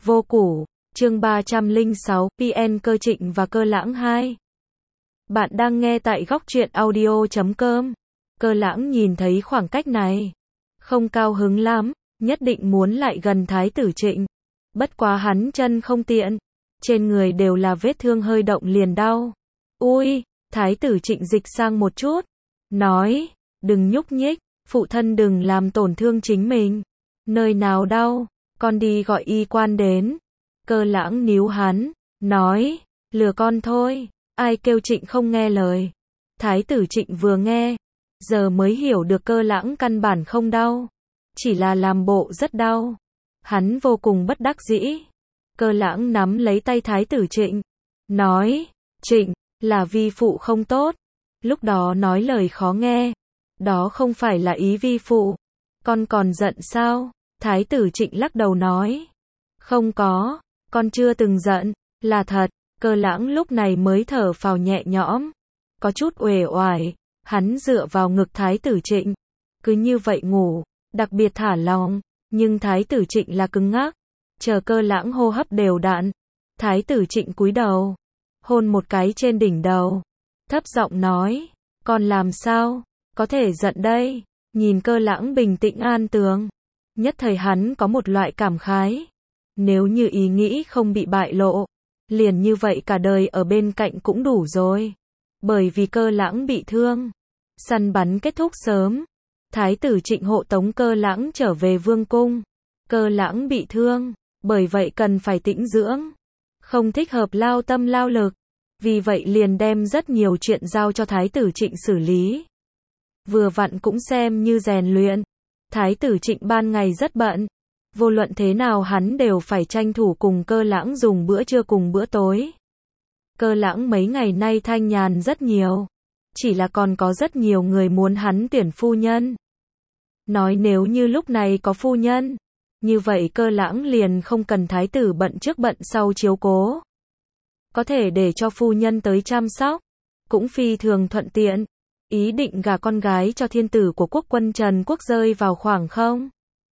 Vô củ, chương 306, PN Cơ Trịnh và Cơ Lãng 2. Bạn đang nghe tại góc truyện audio.com. Cơ Lãng nhìn thấy khoảng cách này, không cao hứng lắm, nhất định muốn lại gần Thái tử Trịnh. Bất quá hắn chân không tiện, trên người đều là vết thương hơi động liền đau. Ui, Thái tử Trịnh dịch sang một chút, nói, đừng nhúc nhích, phụ thân đừng làm tổn thương chính mình. Nơi nào đau, con đi gọi y quan đến. Cơ Lãng níu hắn, nói, lừa con thôi, ai kêu Trịnh không nghe lời. Thái tử Trịnh vừa nghe, giờ mới hiểu được Cơ Lãng căn bản không đau, chỉ là làm bộ rất đau. Hắn vô cùng bất đắc dĩ. Cơ Lãng nắm lấy tay Thái tử Trịnh, nói, Trịnh, là vi phụ không tốt, lúc đó nói lời khó nghe, đó không phải là ý vi phụ, con còn giận sao? Thái tử Trịnh lắc đầu nói, không có, con chưa từng giận, là thật. Cơ Lãng lúc này mới thở phào nhẹ nhõm, có chút uể oải, hắn dựa vào ngực Thái tử Trịnh, cứ như vậy ngủ, đặc biệt thả lỏng, nhưng Thái tử Trịnh là cứng ngắc, chờ Cơ Lãng hô hấp đều đặn, Thái tử Trịnh cúi đầu, hôn một cái trên đỉnh đầu, thấp giọng nói, con làm sao, có thể giận đây. Nhìn Cơ Lãng bình tĩnh an tường, nhất thời hắn có một loại cảm khái, nếu như ý nghĩ không bị bại lộ, liền như vậy cả đời ở bên cạnh cũng đủ rồi. Bởi vì Cơ Lãng bị thương, săn bắn kết thúc sớm, Thái tử Trịnh hộ tống Cơ Lãng trở về vương cung. Cơ Lãng bị thương, bởi vậy cần phải tĩnh dưỡng, không thích hợp lao tâm lao lực, vì vậy liền đem rất nhiều chuyện giao cho Thái tử Trịnh xử lý. Vừa vặn cũng xem như rèn luyện. Thái tử Trịnh ban ngày rất bận, vô luận thế nào hắn đều phải tranh thủ cùng Cơ Lãng dùng bữa trưa cùng bữa tối. Cơ Lãng mấy ngày nay thanh nhàn rất nhiều, chỉ là còn có rất nhiều người muốn hắn tuyển phu nhân. Nói nếu như lúc này có phu nhân, như vậy Cơ Lãng liền không cần thái tử bận trước bận sau chiếu cố, có thể để cho phu nhân tới chăm sóc, cũng phi thường thuận tiện. Ý định gả con gái cho thiên tử của quốc quân Trần Quốc rơi vào khoảng không.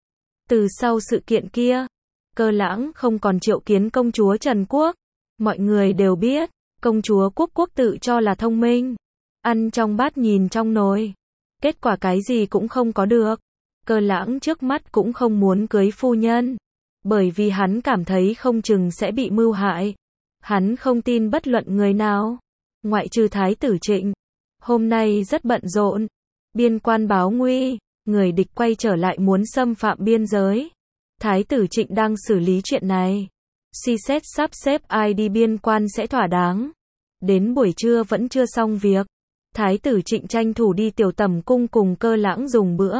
Từ sau sự kiện kia, Cơ Lãng không còn triệu kiến công chúa Trần Quốc. Mọi người đều biết, công chúa Quốc tự cho là thông minh, ăn trong bát nhìn trong nồi, kết quả cái gì cũng không có được. Cơ Lãng trước mắt cũng không muốn cưới phu nhân, bởi vì hắn cảm thấy không chừng sẽ bị mưu hại. Hắn không tin bất luận người nào, ngoại trừ Thái tử Trịnh. Hôm nay rất bận rộn, biên quan báo nguy, người địch quay trở lại muốn xâm phạm biên giới. Thái tử Trịnh đang xử lý chuyện này, suy xét sắp xếp ai đi biên quan sẽ thỏa đáng. Đến buổi trưa vẫn chưa xong việc, Thái tử Trịnh tranh thủ đi Tiểu Tẩm cung cùng Cơ Lãng dùng bữa.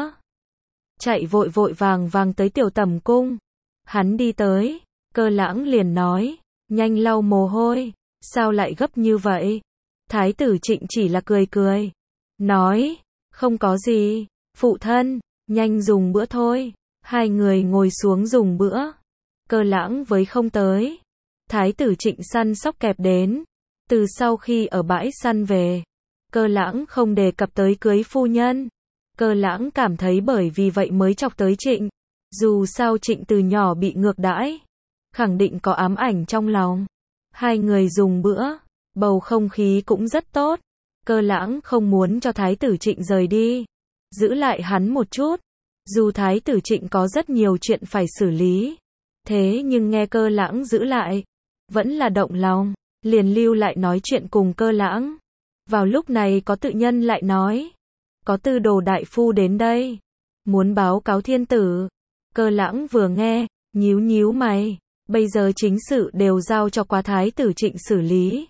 Chạy vội vội vàng tới Tiểu Tẩm cung. Hắn đi tới, Cơ Lãng liền nói, nhanh lau mồ hôi, sao lại gấp như vậy? Thái tử Trịnh chỉ là cười cười, nói, không có gì, phụ thân, nhanh dùng bữa thôi. Hai người ngồi xuống dùng bữa. Cơ Lãng với không tới. Thái tử Trịnh săn sóc kẹp đến. Từ sau khi ở bãi săn về, Cơ Lãng không đề cập tới cưới phu nhân. Cơ Lãng cảm thấy bởi vì vậy mới chọc tới Trịnh. Dù sao Trịnh từ nhỏ bị ngược đãi, khẳng định có ám ảnh trong lòng. Hai người dùng bữa, bầu không khí cũng rất tốt. Cơ Lãng không muốn cho Thái tử Trịnh rời đi, giữ lại hắn một chút. Dù Thái tử Trịnh có rất nhiều chuyện phải xử lý, thế nhưng nghe Cơ Lãng giữ lại, vẫn là động lòng, liền lưu lại nói chuyện cùng Cơ Lãng. Vào lúc này có tự nhân lại nói, có Tư Đồ đại phu đến đây, muốn báo cáo thiên tử. Cơ Lãng vừa nghe, nhíu mày, bây giờ chính sự đều giao cho quá Thái tử Trịnh xử lý.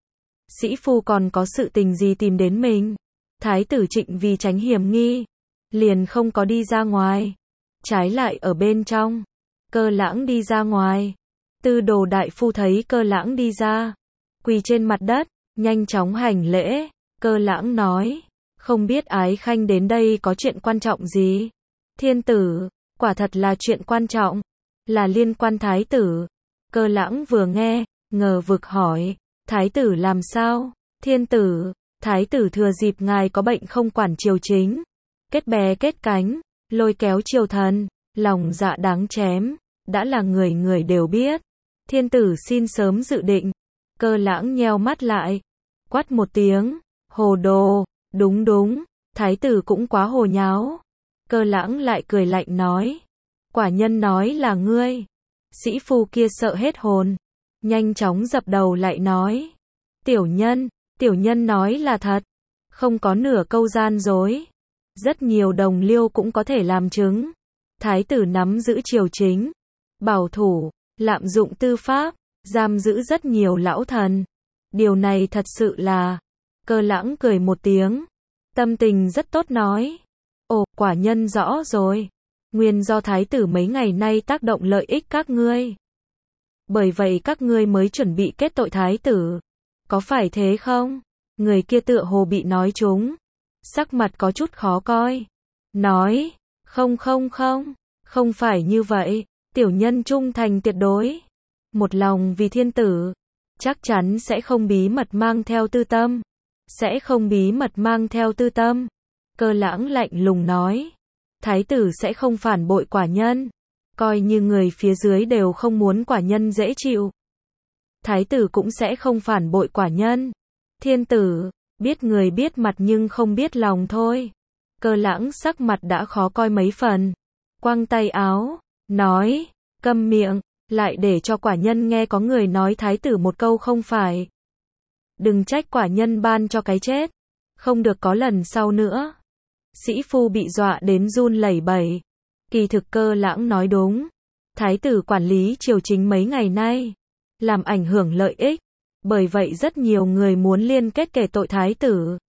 Sĩ phu còn có sự tình gì tìm đến mình? Thái tử Trịnh vì tránh hiểm nghi, liền không có đi ra ngoài, trái lại ở bên trong. Cơ Lãng đi ra ngoài, Tư Đồ đại phu thấy Cơ Lãng đi ra, quỳ trên mặt đất, nhanh chóng hành lễ. Cơ Lãng nói, không biết ái khanh đến đây có chuyện quan trọng gì? Thiên tử, quả thật là chuyện quan trọng, là liên quan thái tử. Cơ Lãng vừa nghe, ngờ vực hỏi, thái tử làm sao? Thiên tử, thái tử thừa dịp ngài có bệnh không quản triều chính, kết bè kết cánh, lôi kéo triều thần, lòng dạ đáng chém, đã là người người đều biết. Thiên tử xin sớm dự định. Cơ Lãng nheo mắt lại, quát một tiếng, hồ đồ, đúng đúng, thái tử cũng quá hồ nháo. Cơ Lãng lại cười lạnh nói, quả nhân nói là ngươi. Sĩ phu kia sợ hết hồn, nhanh chóng dập đầu lại nói, tiểu nhân nói là thật, không có nửa câu gian dối. Rất nhiều đồng liêu cũng có thể làm chứng. Thái tử nắm giữ triều chính, bảo thủ, lạm dụng tư pháp, giam giữ rất nhiều lão thần. Điều này thật sự là... Cơ Lãng cười một tiếng, tâm tình rất tốt nói, ồ, quả nhân rõ rồi. Nguyên do thái tử mấy ngày nay tác động lợi ích các ngươi. Bởi vậy các ngươi mới chuẩn bị kết tội thái tử. Có phải thế không? Người kia tựa hồ bị nói trúng, sắc mặt có chút khó coi. Nói, không phải như vậy. Tiểu nhân trung thành tuyệt đối, một lòng vì thiên tử, chắc chắn sẽ không bí mật mang theo tư tâm. Sẽ không bí mật mang theo tư tâm. Cơ Lãng lạnh lùng nói, thái tử sẽ không phản bội quả nhân. Coi như người phía dưới đều không muốn quả nhân dễ chịu, thái tử cũng sẽ không phản bội quả nhân. Thiên tử, biết người biết mặt nhưng không biết lòng thôi. Cơ Lãng sắc mặt đã khó coi mấy phần, quăng tay áo, nói, câm miệng, lại để cho quả nhân nghe có người nói thái tử một câu không phải. Đừng trách quả nhân ban cho cái chết, không được có lần sau nữa. Sĩ phu bị dọa đến run lẩy bẩy. Kỳ thực Cơ Lãng nói đúng. Thái tử quản lý triều chính mấy ngày nay, làm ảnh hưởng lợi ích. Bởi vậy rất nhiều người muốn liên kết kể tội thái tử.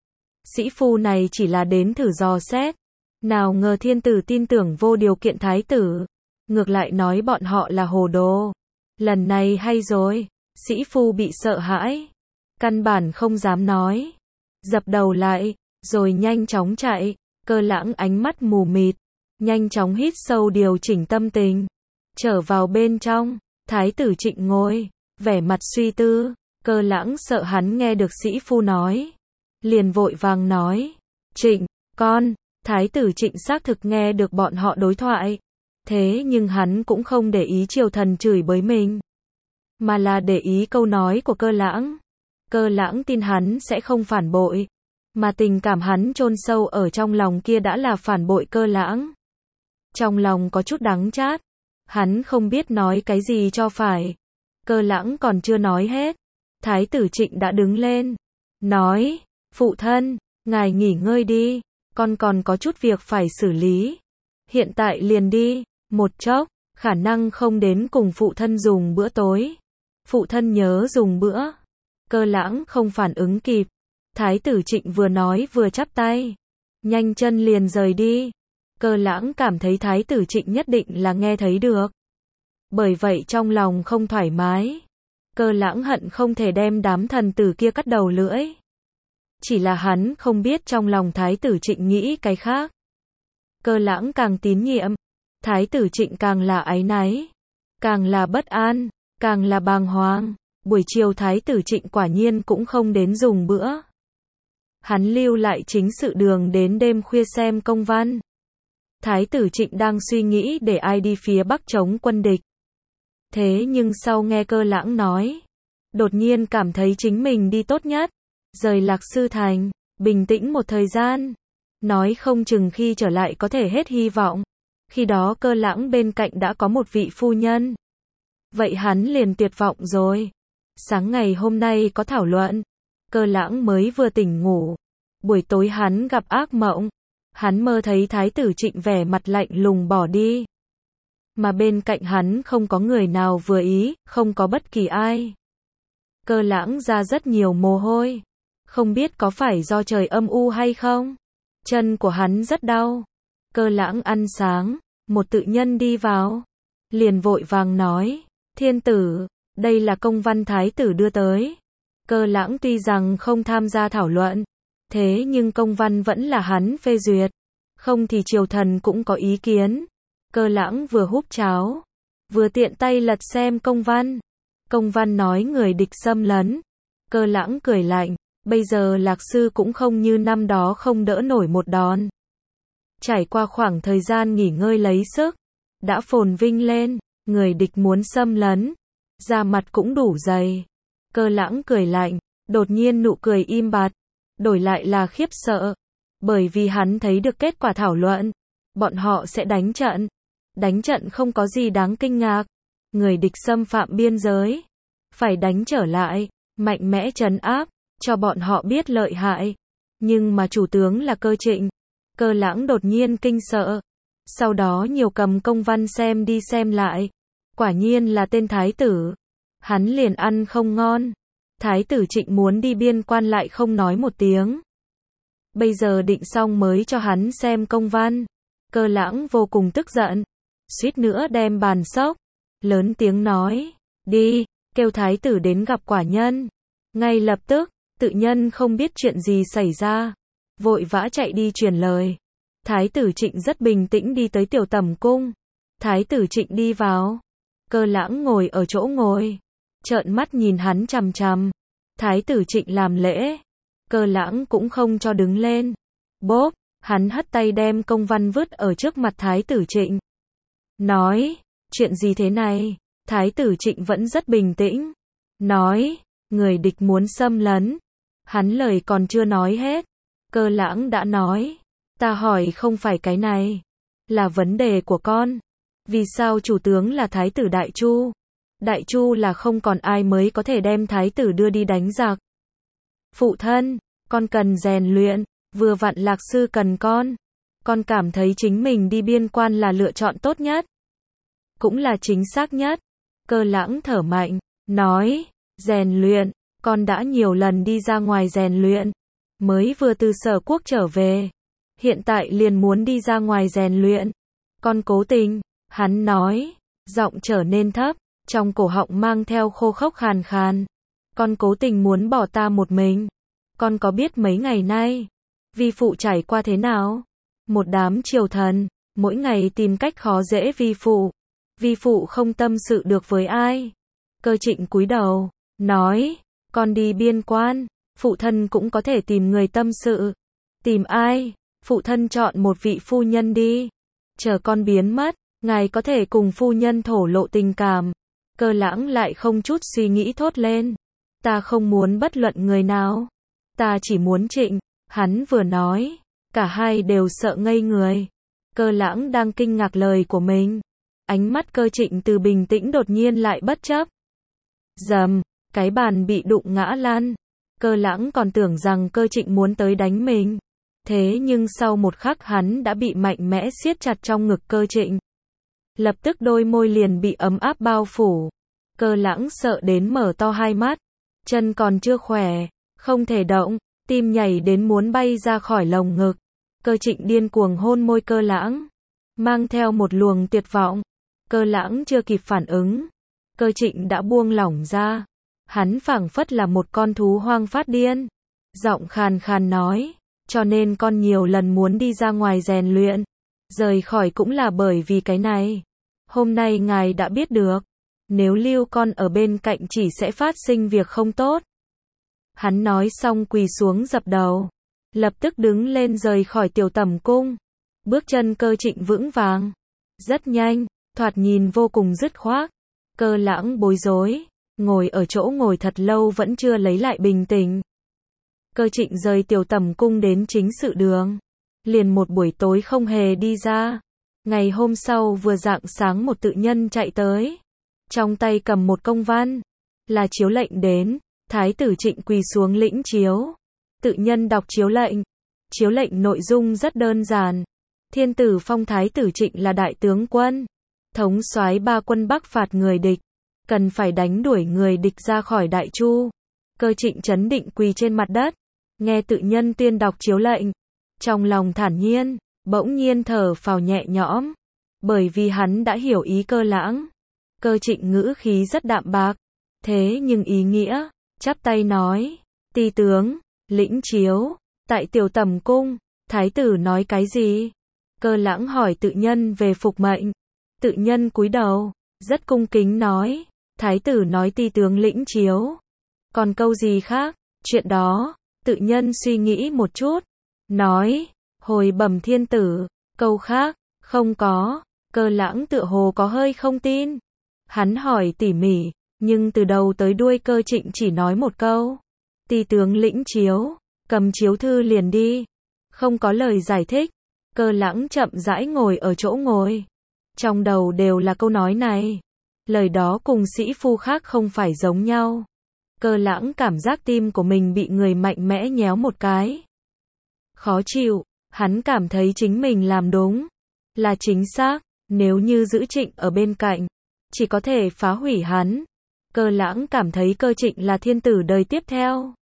Sĩ phu này chỉ là đến thử dò xét. Nào ngờ thiên tử tin tưởng vô điều kiện thái tử. Ngược lại nói bọn họ là hồ đồ. Lần này hay rồi. Sĩ phu bị sợ hãi, căn bản không dám nói. Dập đầu lại, rồi nhanh chóng chạy. Cơ Lãng ánh mắt mù mịt, nhanh chóng hít sâu điều chỉnh tâm tình. Trở vào bên trong, thái tử Trịnh ngồi, vẻ mặt suy tư. Cơ Lãng sợ hắn nghe được sĩ phu nói, liền vội vàng nói, Trịnh, con. Thái tử Trịnh xác thực nghe được bọn họ đối thoại. Thế nhưng hắn cũng không để ý triều thần chửi bới mình, mà là để ý câu nói của Cơ Lãng. Cơ Lãng tin hắn sẽ không phản bội, mà tình cảm hắn chôn sâu ở trong lòng kia đã là phản bội Cơ Lãng. Trong lòng có chút đắng chát, hắn không biết nói cái gì cho phải. Cơ Lãng còn chưa nói hết, thái tử Trịnh đã đứng lên, nói, phụ thân, ngài nghỉ ngơi đi, con còn có chút việc phải xử lý. Hiện tại liền đi, một chốc, khả năng không đến cùng phụ thân dùng bữa tối. Phụ thân nhớ dùng bữa. Cơ Lãng không phản ứng kịp. Thái tử Trịnh vừa nói vừa chắp tay, nhanh chân liền rời đi. Cơ Lãng cảm thấy thái tử Trịnh nhất định là nghe thấy được. Bởi vậy trong lòng không thoải mái. Cơ Lãng hận không thể đem đám thần tử kia cắt đầu lưỡi. Chỉ là hắn không biết trong lòng thái tử Trịnh nghĩ cái khác. Cơ Lãng càng tín nhiệm, thái tử Trịnh càng là áy náy, càng là bất an, càng là bàng hoàng. Buổi chiều thái tử Trịnh quả nhiên cũng không đến dùng bữa. Hắn lưu lại chính sự đường đến đêm khuya xem công văn. Thái tử Trịnh đang suy nghĩ để ai đi phía Bắc chống quân địch. Thế nhưng sau nghe Cơ Lãng nói, đột nhiên cảm thấy chính mình đi tốt nhất. Rời Lạc Sư Thành, bình tĩnh một thời gian. Nói không chừng khi trở lại có thể hết hy vọng. Khi đó Cơ Lãng bên cạnh đã có một vị phu nhân. Vậy hắn liền tuyệt vọng rồi. Sáng ngày hôm nay có thảo luận. Cơ Lãng mới vừa tỉnh ngủ. Buổi tối hắn gặp ác mộng. Hắn mơ thấy thái tử Trịnh vẻ mặt lạnh lùng bỏ đi. Mà bên cạnh hắn không có người nào vừa ý, không có bất kỳ ai. Cơ Lãng ra rất nhiều mồ hôi. Không biết có phải do trời âm u hay không? Chân của hắn rất đau. Cơ Lãng ăn sáng, một tự nhân đi vào. Liền vội vàng nói, thiên tử, đây là công văn thái tử đưa tới. Cơ Lãng tuy rằng không tham gia thảo luận, thế nhưng công văn vẫn là hắn phê duyệt. Không thì triều thần cũng có ý kiến. Cơ Lãng vừa húp cháo, vừa tiện tay lật xem công văn. Công văn nói người địch xâm lấn. Cơ Lãng cười lạnh, bây giờ Lạc Sư cũng không như năm đó không đỡ nổi một đòn. Trải qua khoảng thời gian nghỉ ngơi lấy sức, đã phồn vinh lên. người địch muốn xâm lấn, da mặt cũng đủ dày. Cơ Lãng cười lạnh, đột nhiên nụ cười im bặt, đổi lại là khiếp sợ, bởi vì hắn thấy được kết quả thảo luận. Bọn họ sẽ đánh trận. Đánh trận không có gì đáng kinh ngạc. Người địch xâm phạm biên giới, phải đánh trở lại, mạnh mẽ trấn áp, cho bọn họ biết lợi hại. Nhưng mà chủ tướng là Cơ Trịnh. Cơ Lãng đột nhiên kinh sợ. Sau đó nhiều cầm công văn xem đi xem lại. Quả nhiên là tên thái tử. Hắn liền ăn không ngon. Thái tử Trịnh muốn đi biên quan lại không nói một tiếng. Bây giờ định xong mới cho hắn xem công văn. Cơ Lãng vô cùng tức giận, suýt nữa đem bàn xốc, lớn tiếng nói, đi, kêu thái tử đến gặp quả nhân. Ngay lập tức, tự nhân không biết chuyện gì xảy ra, vội vã chạy đi truyền lời. Thái tử Trịnh rất bình tĩnh đi tới Tiểu Tẩm cung. Thái tử Trịnh đi vào. Cơ Lãng ngồi ở chỗ ngồi, trợn mắt nhìn hắn chằm chằm. Thái tử Trịnh làm lễ. Cơ Lãng cũng không cho đứng lên. Bốp, hắn hất tay đem công văn vứt ở trước mặt Thái tử Trịnh. Nói, chuyện gì thế này? Thái tử Trịnh vẫn rất bình tĩnh. Nói, người địch muốn xâm lấn. Hắn lời còn chưa nói hết. Cơ Lãng đã nói, ta hỏi không phải cái này, là vấn đề của con. Vì sao chủ tướng là Thái tử Đại Chu? Đại Chu là không còn ai mới có thể đem Thái tử đưa đi đánh giặc. Phụ thân, con cần rèn luyện, vừa vặn Lạc sư cần con. Con cảm thấy chính mình đi biên quan là lựa chọn tốt nhất. Cũng là chính xác nhất. Cơ Lãng thở mạnh, nói, rèn luyện, con đã nhiều lần đi ra ngoài rèn luyện. Mới vừa từ Sở Quốc trở về. Hiện tại liền muốn đi ra ngoài rèn luyện. Con cố tình, hắn nói, giọng trở nên thấp, trong cổ họng mang theo khô khốc khàn khàn. Con cố tình muốn bỏ ta một mình. Con có biết mấy ngày nay, vi phụ trải qua thế nào? Một đám triều thần, mỗi ngày tìm cách khó dễ vi phụ. Vi phụ không tâm sự được với ai. Cơ Trịnh cúi đầu, nói, con đi biên quan, phụ thân cũng có thể tìm người tâm sự. Tìm ai? Phụ thân chọn một vị phu nhân đi. Chờ con biến mất, ngài có thể cùng phu nhân thổ lộ tình cảm. Cơ Lãng lại không chút suy nghĩ thốt lên. Ta không muốn bất luận người nào. Ta chỉ muốn Trịnh. Hắn vừa nói, cả hai đều sợ ngây người. Cơ Lãng đang kinh ngạc lời của mình. Ánh mắt Cơ Trịnh từ bình tĩnh đột nhiên lại bất chấp. Dầm, cái bàn bị đụng ngã lăn. Cơ Lãng còn tưởng rằng Cơ Trịnh muốn tới đánh mình. Thế nhưng sau một khắc hắn đã bị mạnh mẽ siết chặt trong ngực Cơ Trịnh. Lập tức đôi môi liền bị ấm áp bao phủ. Cơ Lãng sợ đến mở to hai mắt. Chân còn chưa khỏe, không thể động, tim nhảy đến muốn bay ra khỏi lồng ngực. Cơ Trịnh điên cuồng hôn môi Cơ Lãng, mang theo một luồng tuyệt vọng. Cơ Lãng chưa kịp phản ứng, Cơ Trịnh đã buông lỏng ra. Hắn phảng phất là một con thú hoang phát điên. Giọng khàn khàn nói, cho nên con nhiều lần muốn đi ra ngoài rèn luyện. Rời khỏi cũng là bởi vì cái này. Hôm nay ngài đã biết được. Nếu lưu con ở bên cạnh chỉ sẽ phát sinh việc không tốt. Hắn nói xong quỳ xuống dập đầu. Lập tức đứng lên rời khỏi Tiểu Tẩm cung. Bước chân Cơ Trịnh vững vàng. Rất nhanh, thoạt nhìn vô cùng dứt khoát. Cơ Lãng bối rối. Ngồi ở chỗ ngồi thật lâu vẫn chưa lấy lại bình tĩnh. Cơ Trịnh rời Tiểu Tẩm cung đến chính sự đường. Liền một buổi tối không hề đi ra. Ngày hôm sau vừa rạng sáng một tự nhân chạy tới. Trong tay cầm một công văn. Là chiếu lệnh đến. Thái tử Trịnh quỳ xuống lĩnh chiếu. Tự nhân đọc chiếu lệnh. Chiếu lệnh nội dung rất đơn giản. Thiên tử phong Thái tử Trịnh là đại tướng quân. Thống soái 3 quân bắc phạt người địch. Cần phải đánh đuổi người địch ra khỏi Đại Chu. Cơ Trịnh trấn định quỳ trên mặt đất. Nghe tự nhân tuyên đọc chiếu lệnh. Trong lòng thản nhiên, bỗng nhiên thở phào nhẹ nhõm. Bởi vì hắn đã hiểu ý Cơ Lãng. Cơ Trịnh ngữ khí rất đạm bạc. Thế nhưng ý nghĩa, chắp tay nói. Ti tướng, lĩnh chiếu, tại Tiểu Tẩm cung, thái tử nói cái gì? Cơ Lãng hỏi tự nhân về phục mệnh. Tự nhân cúi đầu, rất cung kính nói. Thái tử nói ti tướng lĩnh chiếu. Còn câu gì khác? Chuyện đó, tự nhân suy nghĩ một chút. Nói, hồi bẩm thiên tử. Câu khác, không có. Cơ Lãng tựa hồ có hơi không tin. Hắn hỏi tỉ mỉ, nhưng từ đầu tới đuôi Cơ Trịnh chỉ nói một câu. Ti tướng lĩnh chiếu, cầm chiếu thư liền đi. Không có lời giải thích. Cơ Lãng chậm rãi ngồi ở chỗ ngồi. Trong đầu đều là câu nói này. Lời đó cùng sĩ phu khác không phải giống nhau. Cơ Lãng cảm giác tim của mình bị người mạnh mẽ nhéo một cái. Khó chịu, hắn cảm thấy chính mình làm đúng. Là chính xác, nếu như giữ Trịnh ở bên cạnh, chỉ có thể phá hủy hắn. Cơ Lãng cảm thấy Cơ Trịnh là thiên tử đời tiếp theo.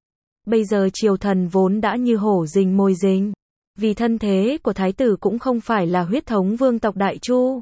Bây giờ triều thần vốn đã như hổ rình mồi rình. Vì thân thế của thái tử cũng không phải là huyết thống vương tộc Đại Chu.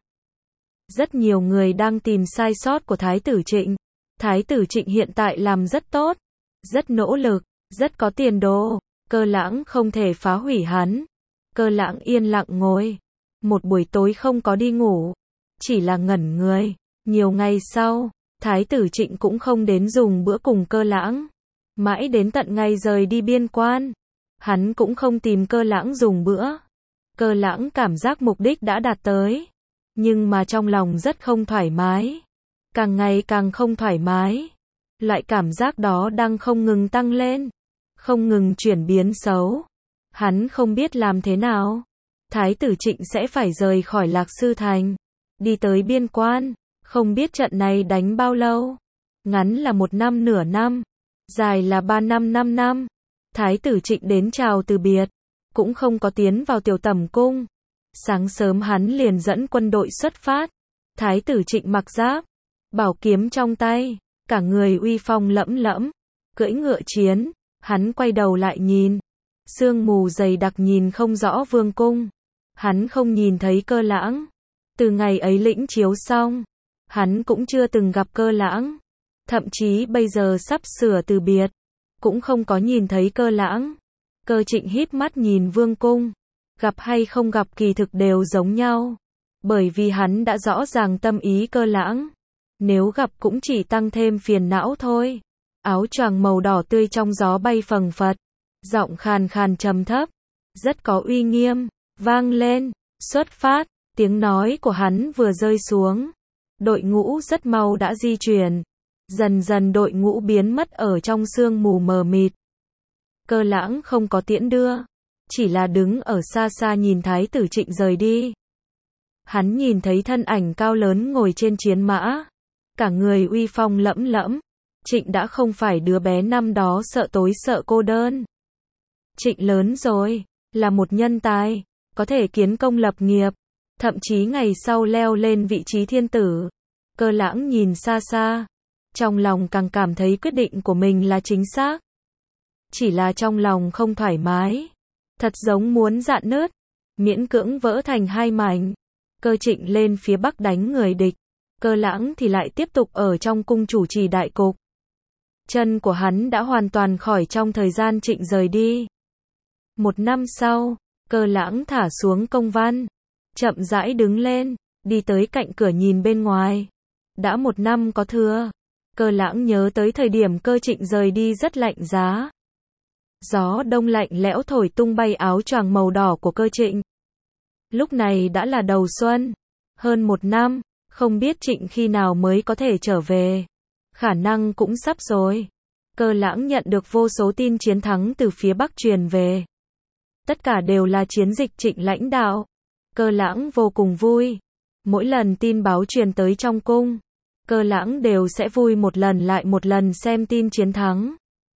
Rất nhiều người đang tìm sai sót của thái tử Trịnh. Thái tử Trịnh hiện tại làm rất tốt, rất nỗ lực, rất có tiền đồ. Cơ Lãng không thể phá hủy hắn. Cơ Lãng yên lặng ngồi. Một buổi tối không có đi ngủ. Chỉ là ngẩn người. Nhiều ngày sau, thái tử Trịnh cũng không đến dùng bữa cùng Cơ Lãng. Mãi đến tận ngày rời đi biên quan, hắn cũng không tìm Cơ Lãng dùng bữa. Cơ Lãng cảm giác mục đích đã đạt tới. Nhưng mà trong lòng rất không thoải mái. Càng ngày càng không thoải mái. Loại cảm giác đó đang không ngừng tăng lên. Không ngừng chuyển biến xấu. Hắn không biết làm thế nào. Thái tử Trịnh sẽ phải rời khỏi Lạc Sư Thành. Đi tới biên quan. Không biết trận này đánh bao lâu. Ngắn là 1 năm nửa năm. Dài là 3 năm 5 năm. Thái tử Trịnh đến chào từ biệt. Cũng không có tiến vào tiểu tẩm cung. Sáng sớm hắn liền dẫn quân đội xuất phát. Thái tử Trịnh mặc giáp, bảo kiếm trong tay, cả người uy phong lẫm lẫm, cưỡi ngựa chiến. Hắn quay đầu lại nhìn. Sương mù dày đặc nhìn không rõ vương cung. Hắn không nhìn thấy Cơ Lãng. Từ ngày ấy lĩnh chiếu xong, hắn cũng chưa từng gặp Cơ Lãng. Thậm chí bây giờ sắp sửa từ biệt, cũng không có nhìn thấy Cơ Lãng. Cơ Trịnh híp mắt nhìn vương cung. Gặp hay không gặp kỳ thực đều giống nhau. Bởi vì hắn đã rõ ràng tâm ý Cơ Lãng. Nếu gặp cũng chỉ tăng thêm phiền não thôi. Áo choàng màu đỏ tươi trong gió bay phầng phật. Giọng khàn khàn trầm thấp. Rất có uy nghiêm. Vang lên. Xuất phát. Tiếng nói của hắn vừa rơi xuống. Đội ngũ rất mau đã di chuyển. Dần dần đội ngũ biến mất ở trong sương mù mờ mịt. Cơ Lãng không có tiễn đưa. Chỉ là đứng ở xa xa nhìn thái tử Trịnh rời đi. Hắn nhìn thấy thân ảnh cao lớn ngồi trên chiến mã. Cả người uy phong lẫm lẫm. Trịnh đã không phải đứa bé năm đó sợ tối sợ cô đơn. Trịnh lớn rồi. Là một nhân tài. Có thể kiến công lập nghiệp. Thậm chí ngày sau leo lên vị trí thiên tử. Cơ Lãng nhìn xa xa. Trong lòng càng cảm thấy quyết định của mình là chính xác. Chỉ là trong lòng không thoải mái. Thật giống muốn rạn nứt. Miễn cưỡng vỡ thành 2 mảnh. Cơ Trịnh lên phía bắc đánh người địch. Cơ Lãng thì lại tiếp tục ở trong cung chủ trì đại cục. Chân của hắn đã hoàn toàn khỏi trong thời gian Trịnh rời đi. 1 năm sau, Cơ Lãng thả xuống công văn. Chậm rãi đứng lên. Đi tới cạnh cửa nhìn bên ngoài. Đã 1 năm có thừa. Cơ Lãng nhớ tới thời điểm Cơ Trịnh rời đi rất lạnh giá. Gió đông lạnh lẽo thổi tung bay áo choàng màu đỏ của Cơ Trịnh. Lúc này đã là đầu xuân. Hơn 1 năm, không biết Trịnh khi nào mới có thể trở về. Khả năng cũng sắp rồi. Cơ Lãng nhận được vô số tin chiến thắng từ phía Bắc truyền về. Tất cả đều là chiến dịch Trịnh lãnh đạo. Cơ Lãng vô cùng vui. Mỗi lần tin báo truyền tới trong cung, Cơ Lãng đều sẽ vui một lần lại một lần xem tin chiến thắng.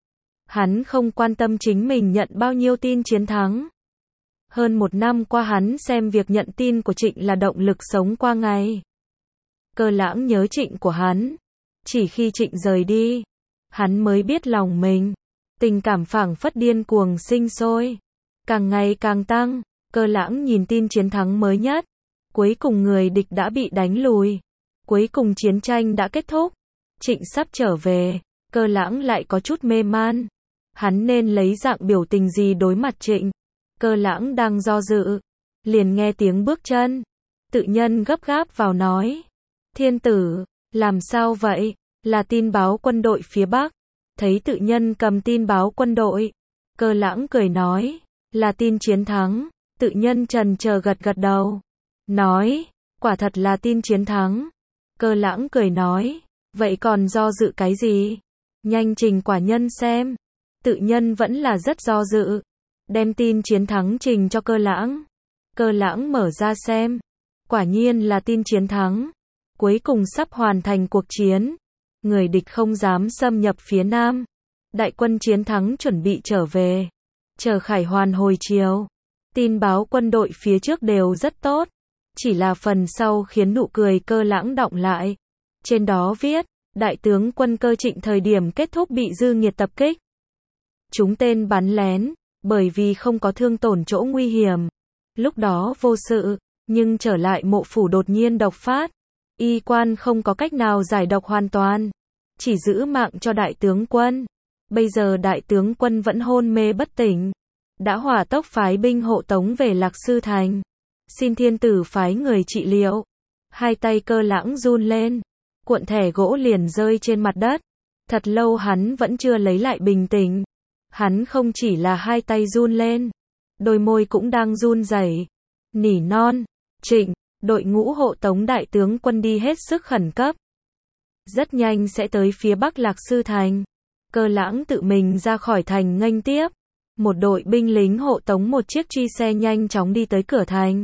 Hắn không quan tâm chính mình nhận bao nhiêu tin chiến thắng. Hơn 1 năm qua hắn xem việc nhận tin của Trịnh là động lực sống qua ngày. Cơ Lãng nhớ Trịnh của hắn. Chỉ khi Trịnh rời đi, hắn mới biết lòng mình. Tình cảm phảng phất điên cuồng sinh sôi. Càng ngày càng tăng. Cơ Lãng nhìn tin chiến thắng mới nhất. Cuối cùng người địch đã bị đánh lùi. Cuối cùng chiến tranh đã kết thúc. Trịnh sắp trở về. Cơ Lãng lại có chút mê man. Hắn nên lấy dạng biểu tình gì đối mặt Trịnh. Cơ Lãng đang do dự. Liền nghe tiếng bước chân. Tự nhân gấp gáp vào nói. Thiên tử, làm sao vậy? Là tin báo quân đội phía Bắc. Thấy tự nhân cầm tin báo quân đội. Cơ Lãng cười nói. Là tin chiến thắng. Tự nhân chần chờ gật gật đầu. Nói, quả thật là tin chiến thắng. Cơ Lãng cười nói, vậy còn do dự cái gì? Nhanh trình quả nhân xem. Tự nhân vẫn là rất do dự. Đem tin chiến thắng trình cho Cơ Lãng. Cơ Lãng mở ra xem. Quả nhiên là tin chiến thắng. Cuối cùng sắp hoàn thành cuộc chiến. Người địch không dám xâm nhập phía Nam. Đại quân chiến thắng chuẩn bị trở về. Chờ khải hoàn hồi chiều. Tin báo quân đội phía trước đều rất tốt. Chỉ là phần sau khiến nụ cười Cơ Lãng đọng lại. Trên đó viết, đại tướng quân Cơ Trịnh thời điểm kết thúc bị dư nghiệt tập kích. Chúng tên bắn lén, bởi vì không có thương tổn chỗ nguy hiểm. Lúc đó vô sự, nhưng trở lại mộ phủ đột nhiên độc phát. Y quan không có cách nào giải độc hoàn toàn. Chỉ giữ mạng cho đại tướng quân. Bây giờ đại tướng quân vẫn hôn mê bất tỉnh. Đã hỏa tốc phái binh hộ tống về Lạc Sư Thành. Xin thiên tử phái người trị liệu. Hai tay Cơ Lãng run lên. Cuộn thẻ gỗ liền rơi trên mặt đất. Thật lâu hắn vẫn chưa lấy lại bình tĩnh. Hắn không chỉ là hai tay run lên. Đôi môi cũng đang run rẩy. Nỉ non. Trịnh, đội ngũ hộ tống đại tướng quân đi hết sức khẩn cấp. Rất nhanh sẽ tới phía bắc Lạc Sư Thành. Cơ Lãng tự mình ra khỏi thành nghênh tiếp. Một đội binh lính hộ tống một chiếc truy xe nhanh chóng đi tới cửa thành.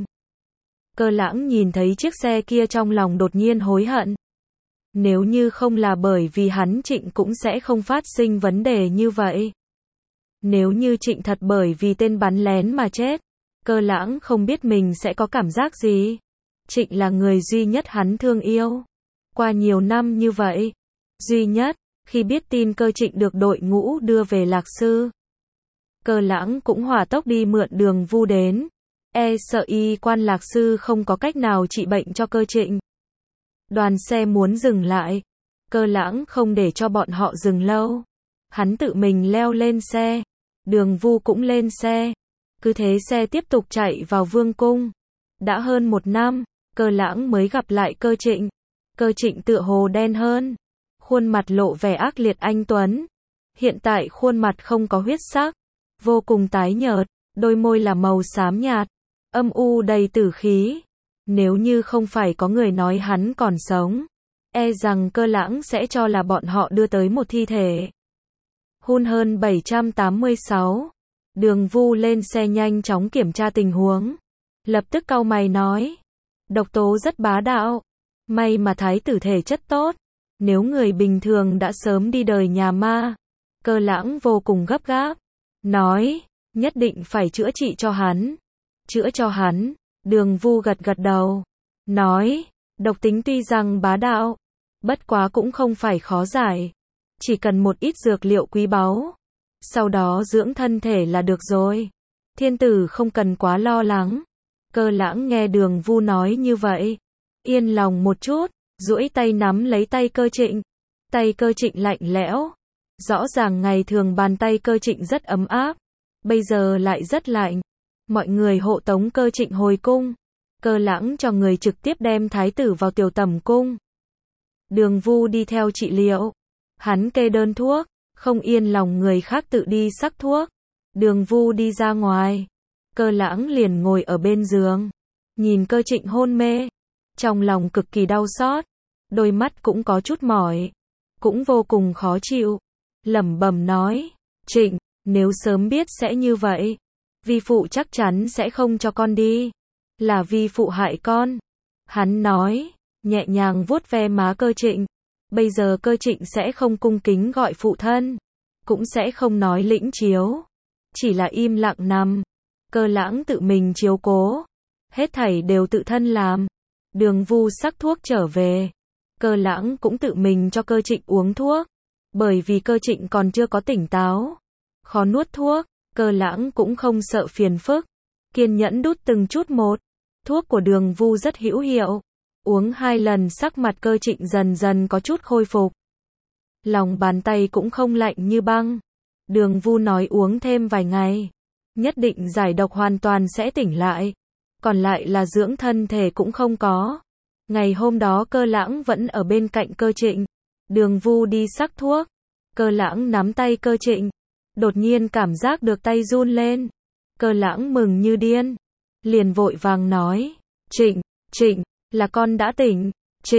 Cơ Lãng nhìn thấy chiếc xe kia trong lòng đột nhiên hối hận. Nếu như không là bởi vì hắn Trịnh cũng sẽ không phát sinh vấn đề như vậy. Nếu như Trịnh thật bởi vì tên bắn lén mà chết, Cơ Lãng không biết mình sẽ có cảm giác gì. Trịnh là người duy nhất hắn thương yêu. Qua nhiều năm như vậy, duy nhất, khi biết tin Cơ Trịnh được đội ngũ đưa về Lạc Sư. Cơ Lãng cũng hỏa tốc đi mượn Đường Vu đến. Sợ y quan Lạc Sư không có cách nào trị bệnh cho Cơ Trịnh. Đoàn xe muốn dừng lại. Cơ Lãng không để cho bọn họ dừng lâu. Hắn tự mình leo lên xe. Đường Vu cũng lên xe. Cứ thế xe tiếp tục chạy vào Vương cung. Đã hơn 1 năm, Cơ Lãng mới gặp lại Cơ Trịnh. Cơ Trịnh tựa hồ đen hơn. Khuôn mặt lộ vẻ ác liệt anh tuấn. Hiện tại khuôn mặt không có huyết sắc. Vô cùng tái nhợt. Đôi môi là màu xám nhạt. Âm u đầy tử khí. Nếu như không phải có người nói hắn còn sống, rằng Cơ Lãng sẽ cho là bọn họ đưa tới một thi thể. Hun hơn 786. Đường Vu lên xe nhanh chóng kiểm tra tình huống. Lập tức cau mày nói. Độc tố rất bá đạo. May mà thái tử thể chất tốt. Nếu người bình thường đã sớm đi đời nhà ma. Cơ Lãng vô cùng gấp gáp. Nói, nhất định phải chữa trị cho hắn. Chữa cho hắn. Đường Vu gật gật đầu. Nói, độc tính tuy rằng bá đạo. Bất quá cũng không phải khó giải. Chỉ cần một ít dược liệu quý báu. Sau đó dưỡng thân thể là được rồi. Thiên tử không cần quá lo lắng. Cơ Lãng nghe Đường Vu nói như vậy. Yên lòng một chút. Duỗi tay nắm lấy tay Cơ Trịnh. Tay Cơ Trịnh lạnh lẽo. Rõ ràng ngày thường bàn tay Cơ Trịnh rất ấm áp. Bây giờ lại rất lạnh. Mọi người hộ tống Cơ Trịnh hồi cung. Cơ Lãng cho người trực tiếp đem thái tử vào tiểu tẩm cung. Đường Vu đi theo trị liệu. Hắn kê đơn thuốc. Không yên lòng người khác tự đi sắc thuốc. Đường Vu đi ra ngoài. Cơ Lãng liền ngồi ở bên giường. Nhìn Cơ Trịnh hôn mê. Trong lòng cực kỳ đau xót. Đôi mắt cũng có chút mỏi. Cũng vô cùng khó chịu. Lẩm bẩm nói. Trịnh, nếu sớm biết sẽ như vậy. Vi phụ chắc chắn sẽ không cho con đi. Là vi phụ hại con. Hắn nói. Nhẹ nhàng vuốt ve má Cơ Trịnh. Bây giờ Cơ Trịnh sẽ không cung kính gọi phụ thân. Cũng sẽ không nói lĩnh chiếu. Chỉ là im lặng nằm. Cơ Lãng tự mình chiếu cố. Hết thảy đều tự thân làm. Đường Vu sắc thuốc trở về. Cơ Lãng cũng tự mình cho Cơ Trịnh uống thuốc. Bởi vì Cơ Trịnh còn chưa có tỉnh táo. Khó nuốt thuốc. Cơ Lãng cũng không sợ phiền phức. Kiên nhẫn đút từng chút một. Thuốc của Đường Vu rất hữu hiệu. Uống 2 lần sắc mặt Cơ Trịnh dần dần có chút khôi phục. Lòng bàn tay cũng không lạnh như băng. Đường Vu nói uống thêm vài ngày. Nhất định giải độc hoàn toàn sẽ tỉnh lại. Còn lại là dưỡng thân thể cũng không có. Ngày hôm đó Cơ Lãng vẫn ở bên cạnh Cơ Trịnh. Đường Vu đi sắc thuốc. Cơ Lãng nắm tay Cơ Trịnh. Đột nhiên cảm giác được tay run lên. Cơ Lãng mừng như điên. Liền vội vàng nói. Trịnh, là con đã tỉnh. Trịnh,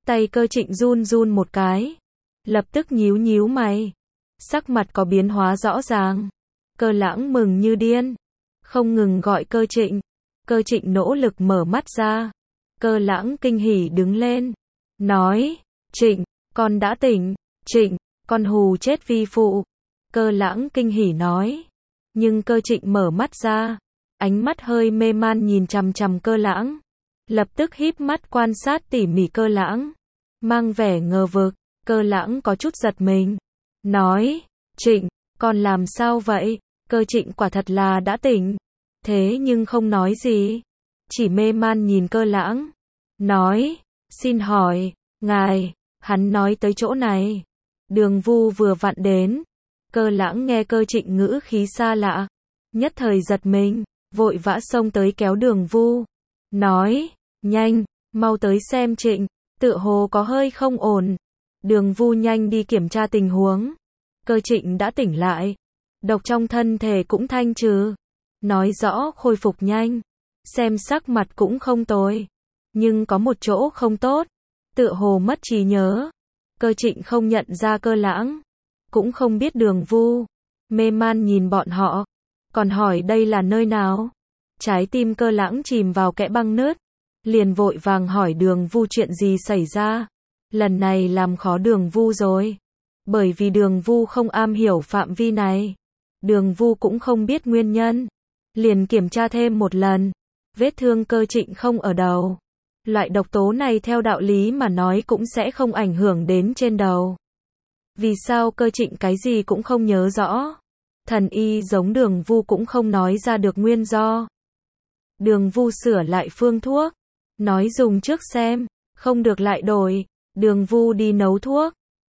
Tay Cơ Trịnh run run một cái. Lập tức nhíu nhíu mày. Sắc mặt có biến hóa rõ ràng. Cơ Lãng mừng như điên. Không ngừng gọi Cơ Trịnh. Cơ Trịnh nỗ lực mở mắt ra. Cơ Lãng kinh hỉ đứng lên. Nói, Trịnh, con đã tỉnh. Trịnh, con hù chết vi phụ. Cơ Lãng kinh hỉ nói. Nhưng Cơ Trịnh mở mắt ra. Ánh mắt hơi mê man nhìn chằm chằm Cơ Lãng. Lập tức híp mắt quan sát tỉ mỉ Cơ Lãng. Mang vẻ ngờ vực. Cơ Lãng có chút giật mình. Nói, Trịnh, con làm sao vậy? Cơ Trịnh quả thật là đã tỉnh. Thế nhưng không nói gì. Chỉ mê man nhìn Cơ Lãng. Nói, xin hỏi, ngài, hắn nói tới chỗ này. Đường Vu vừa vặn đến. Cơ Lãng nghe Cơ Trịnh ngữ khí xa lạ. Nhất thời giật mình, vội vã xông tới kéo Đường Vu. Nói, nhanh, mau tới xem Trịnh, tựa hồ có hơi không ổn. Đường Vu nhanh đi kiểm tra tình huống. Cơ Trịnh đã tỉnh lại. Độc trong thân thể cũng thanh trừ. Nói rõ khôi phục nhanh. Xem sắc mặt cũng không tồi. Nhưng có một chỗ không tốt. Tựa hồ mất trí nhớ. Cơ Trịnh không nhận ra Cơ Lãng. Cũng không biết Đường Vu. Mê man nhìn bọn họ. Còn hỏi đây là nơi nào? Trái tim Cơ Lãng chìm vào kẽ băng nứt. Liền vội vàng hỏi Đường Vu chuyện gì xảy ra. Lần này làm khó Đường Vu rồi. Bởi vì Đường Vu không am hiểu phạm vi này. Đường Vu cũng không biết nguyên nhân. Liền kiểm tra thêm một lần. Vết thương Cơ Trịnh không ở đầu. Loại độc tố này theo đạo lý mà nói cũng sẽ không ảnh hưởng đến trên đầu. Vì sao Cơ Trịnh cái gì cũng không nhớ rõ? Thần y giống Đường Vu cũng không nói ra được nguyên do. Đường Vu sửa lại phương thuốc. Nói dùng trước xem. Không được lại đổi. Đường Vu đi nấu thuốc.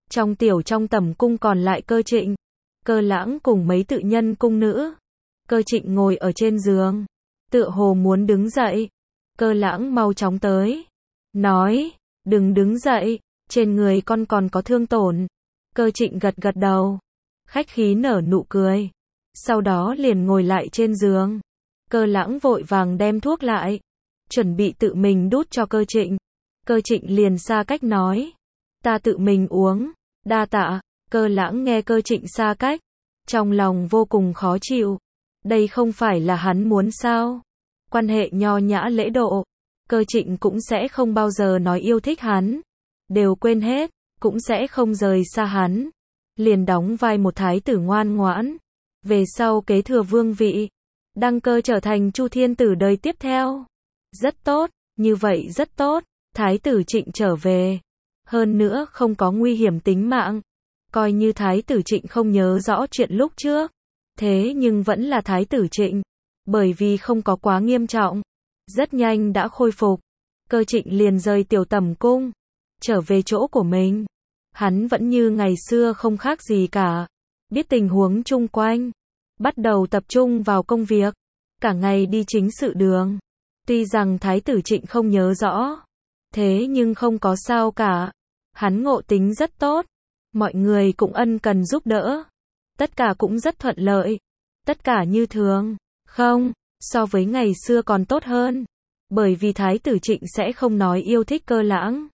Trong tẩm cung còn lại Cơ Trịnh. Cơ Lãng cùng mấy tự nhân cung nữ. Cơ Trịnh ngồi ở trên giường. Tựa hồ muốn đứng dậy. Cơ Lãng mau chóng tới. Nói, đừng đứng dậy. Trên người con còn có thương tổn. Cơ Trịnh gật gật đầu. Khách khí nở nụ cười. Sau đó liền ngồi lại trên giường. Cơ Lãng vội vàng đem thuốc lại. Chuẩn bị tự mình đút cho Cơ Trịnh. Cơ Trịnh liền xa cách nói. Ta tự mình uống. Đa tạ. Cơ Lãng nghe Cơ Trịnh xa cách. Trong lòng vô cùng khó chịu. Đây không phải là hắn muốn sao? Quan hệ nho nhã lễ độ. Cơ Trịnh cũng sẽ không bao giờ nói yêu thích hắn. Đều quên hết. Cũng sẽ không rời xa hắn. Liền đóng vai một thái tử ngoan ngoãn. Về sau kế thừa vương vị. Đăng cơ trở thành Chu Thiên Tử đời tiếp theo. Rất tốt. Như vậy rất tốt. Thái tử Trịnh trở về. Hơn nữa không có nguy hiểm tính mạng. Coi như Thái tử Trịnh không nhớ rõ chuyện lúc trước. Thế nhưng vẫn là Thái tử Trịnh. Bởi vì không có quá nghiêm trọng. Rất nhanh đã khôi phục. Cơ Trịnh liền rời tiểu tẩm cung. Trở về chỗ của mình. Hắn vẫn như ngày xưa không khác gì cả. Biết tình huống chung quanh. Bắt đầu tập trung vào công việc. Cả ngày đi chính sự đường. Tuy rằng Thái tử Trịnh không nhớ rõ. Thế nhưng không có sao cả. Hắn ngộ tính rất tốt. Mọi người cũng ân cần giúp đỡ. Tất cả cũng rất thuận lợi. Tất cả như thường. Không, so với ngày xưa còn tốt hơn. Bởi vì Thái tử Trịnh sẽ không nói yêu thích Cơ Lãng.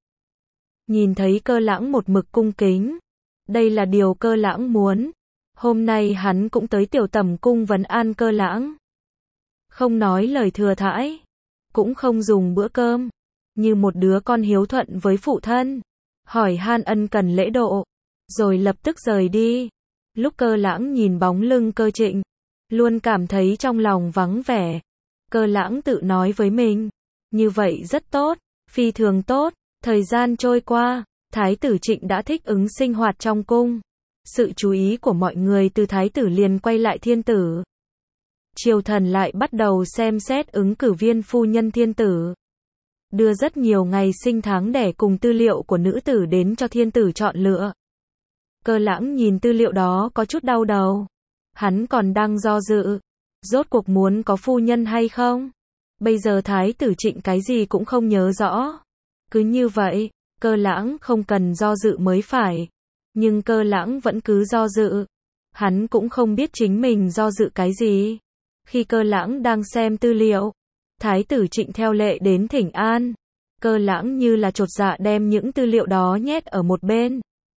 Nhìn thấy Cơ Lãng một mực cung kính. Đây là điều Cơ Lãng muốn. Hôm nay hắn cũng tới tiểu tẩm cung vấn an Cơ Lãng. Không nói lời thừa thãi. Cũng không dùng bữa cơm. Như một đứa con hiếu thuận với phụ thân. Hỏi han ân cần lễ độ. Rồi lập tức rời đi. Lúc Cơ Lãng nhìn bóng lưng Cơ Trịnh. Luôn cảm thấy trong lòng vắng vẻ. Cơ Lãng tự nói với mình. Như vậy rất tốt. Phi thường tốt. Thời gian trôi qua. Thái tử Trịnh đã thích ứng sinh hoạt trong cung. Sự chú ý của mọi người từ thái tử liền quay lại thiên tử. Triều thần lại bắt đầu xem xét ứng cử viên phu nhân thiên tử. Đưa rất nhiều ngày sinh tháng đẻ cùng tư liệu của nữ tử đến cho thiên tử chọn lựa. Cơ Lãng nhìn tư liệu đó có chút đau đầu. Hắn còn đang do dự. Rốt cuộc muốn có phu nhân hay không? Bây giờ Thái tử Trịnh cái gì cũng không nhớ rõ. Cứ như vậy, Cơ Lãng không cần do dự mới phải. Nhưng Cơ Lãng vẫn cứ do dự. Hắn cũng không biết chính mình do dự cái gì. Khi Cơ Lãng đang xem tư liệu, Thái tử Trịnh theo lệ đến thỉnh an. Cơ Lãng như là chột dạ đem những tư liệu đó nhét ở một bên.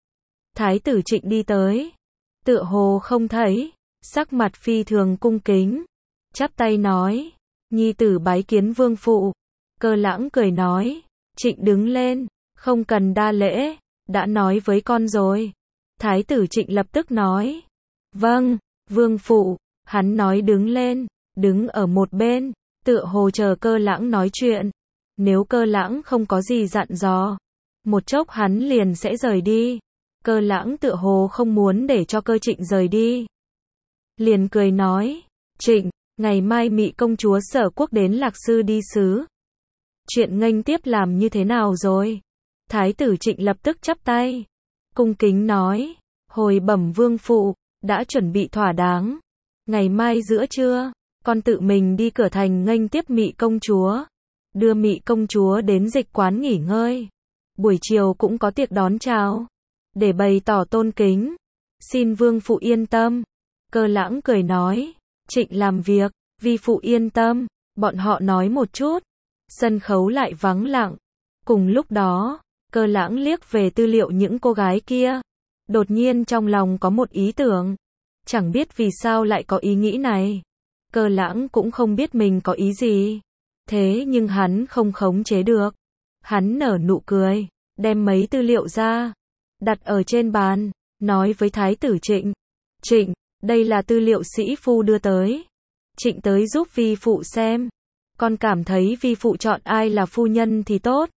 Thái tử Trịnh đi tới, tựa hồ không thấy, sắc mặt phi thường cung kính, chắp tay nói, nhi tử bái kiến vương phụ. Cơ Lãng cười nói, Trịnh đứng lên, không cần đa lễ, đã nói với con rồi. Thái tử Trịnh lập tức nói, vâng, vương phụ. Hắn nói đứng lên, đứng ở một bên, tựa hồ chờ Cơ Lãng nói chuyện. Nếu Cơ Lãng không có gì dặn dò, một chốc hắn liền sẽ rời đi. Cơ Lãng tựa hồ không muốn để cho Cơ Trịnh rời đi. Liền cười nói, Trịnh, ngày mai Mị công chúa Sở Quốc đến Lạc Sư đi sứ. Chuyện nghênh tiếp làm như thế nào rồi? Thái tử Trịnh lập tức chắp tay, cung kính nói, hồi bẩm vương phụ, đã chuẩn bị thỏa đáng. Ngày mai giữa trưa, con tự mình đi cửa thành nghênh tiếp Mị công chúa, đưa Mị công chúa đến dịch quán nghỉ ngơi. Buổi chiều cũng có tiệc đón chào, để bày tỏ tôn kính. Xin vương phụ yên tâm. Cơ Lãng cười nói, Trịnh làm việc, vi phụ yên tâm. Bọn họ nói một chút, sân khấu lại vắng lặng. Cùng lúc đó, Cơ Lãng liếc về tư liệu những cô gái kia. Đột nhiên trong lòng có một ý tưởng. Chẳng biết vì sao lại có ý nghĩ này. Cơ Lãng cũng không biết mình có ý gì. Thế nhưng hắn không khống chế được. Hắn nở nụ cười, đem mấy tư liệu ra, đặt ở trên bàn, nói với Thái tử Trịnh. Trịnh, đây là tư liệu sĩ phu đưa tới. Trịnh tới giúp vi phụ xem. Con cảm thấy vi phụ chọn ai là phu nhân thì tốt.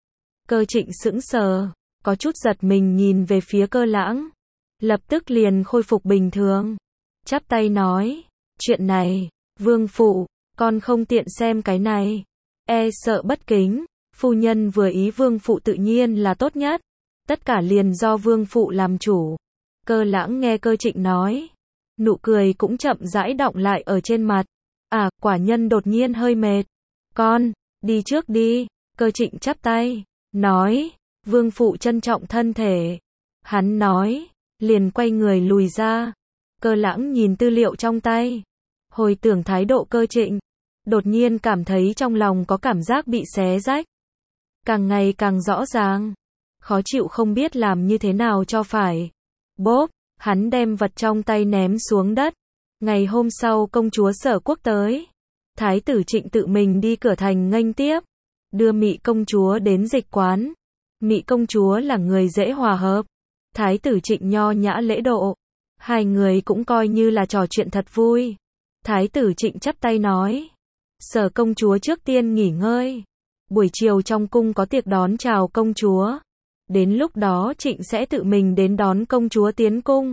Cơ Trịnh sững sờ, có chút giật mình nhìn về phía Cơ Lãng. Lập tức liền khôi phục bình thường. Chắp tay nói, chuyện này, vương phụ, con không tiện xem cái này. E sợ bất kính, phu nhân vừa ý vương phụ tự nhiên là tốt nhất. Tất cả liền do vương phụ làm chủ. Cơ Lãng nghe Cơ Trịnh nói, nụ cười cũng chậm rãi đọng lại ở trên mặt. À, quả nhân đột nhiên hơi mệt. Con, đi trước đi. Cơ Trịnh chắp tay, nói, vương phụ trân trọng thân thể. Hắn nói, liền quay người lùi ra. Cơ Lãng nhìn tư liệu trong tay, hồi tưởng thái độ Cơ Trịnh, đột nhiên cảm thấy trong lòng có cảm giác bị xé rách. Càng ngày càng rõ ràng, khó chịu không biết làm như thế nào cho phải. Bốp, hắn đem vật trong tay ném xuống đất. Ngày hôm sau công chúa Sở Quốc tới. Thái tử Trịnh tự mình đi cửa thành nghênh tiếp, đưa Mị công chúa đến dịch quán. Mị công chúa là người dễ hòa hợp. Thái tử Trịnh nho nhã lễ độ. Hai người cũng coi như là trò chuyện thật vui. Thái tử Trịnh chắp tay nói, Sở công chúa trước tiên nghỉ ngơi. Buổi chiều trong cung có tiệc đón chào công chúa. Đến lúc đó Trịnh sẽ tự mình đến đón công chúa tiến cung.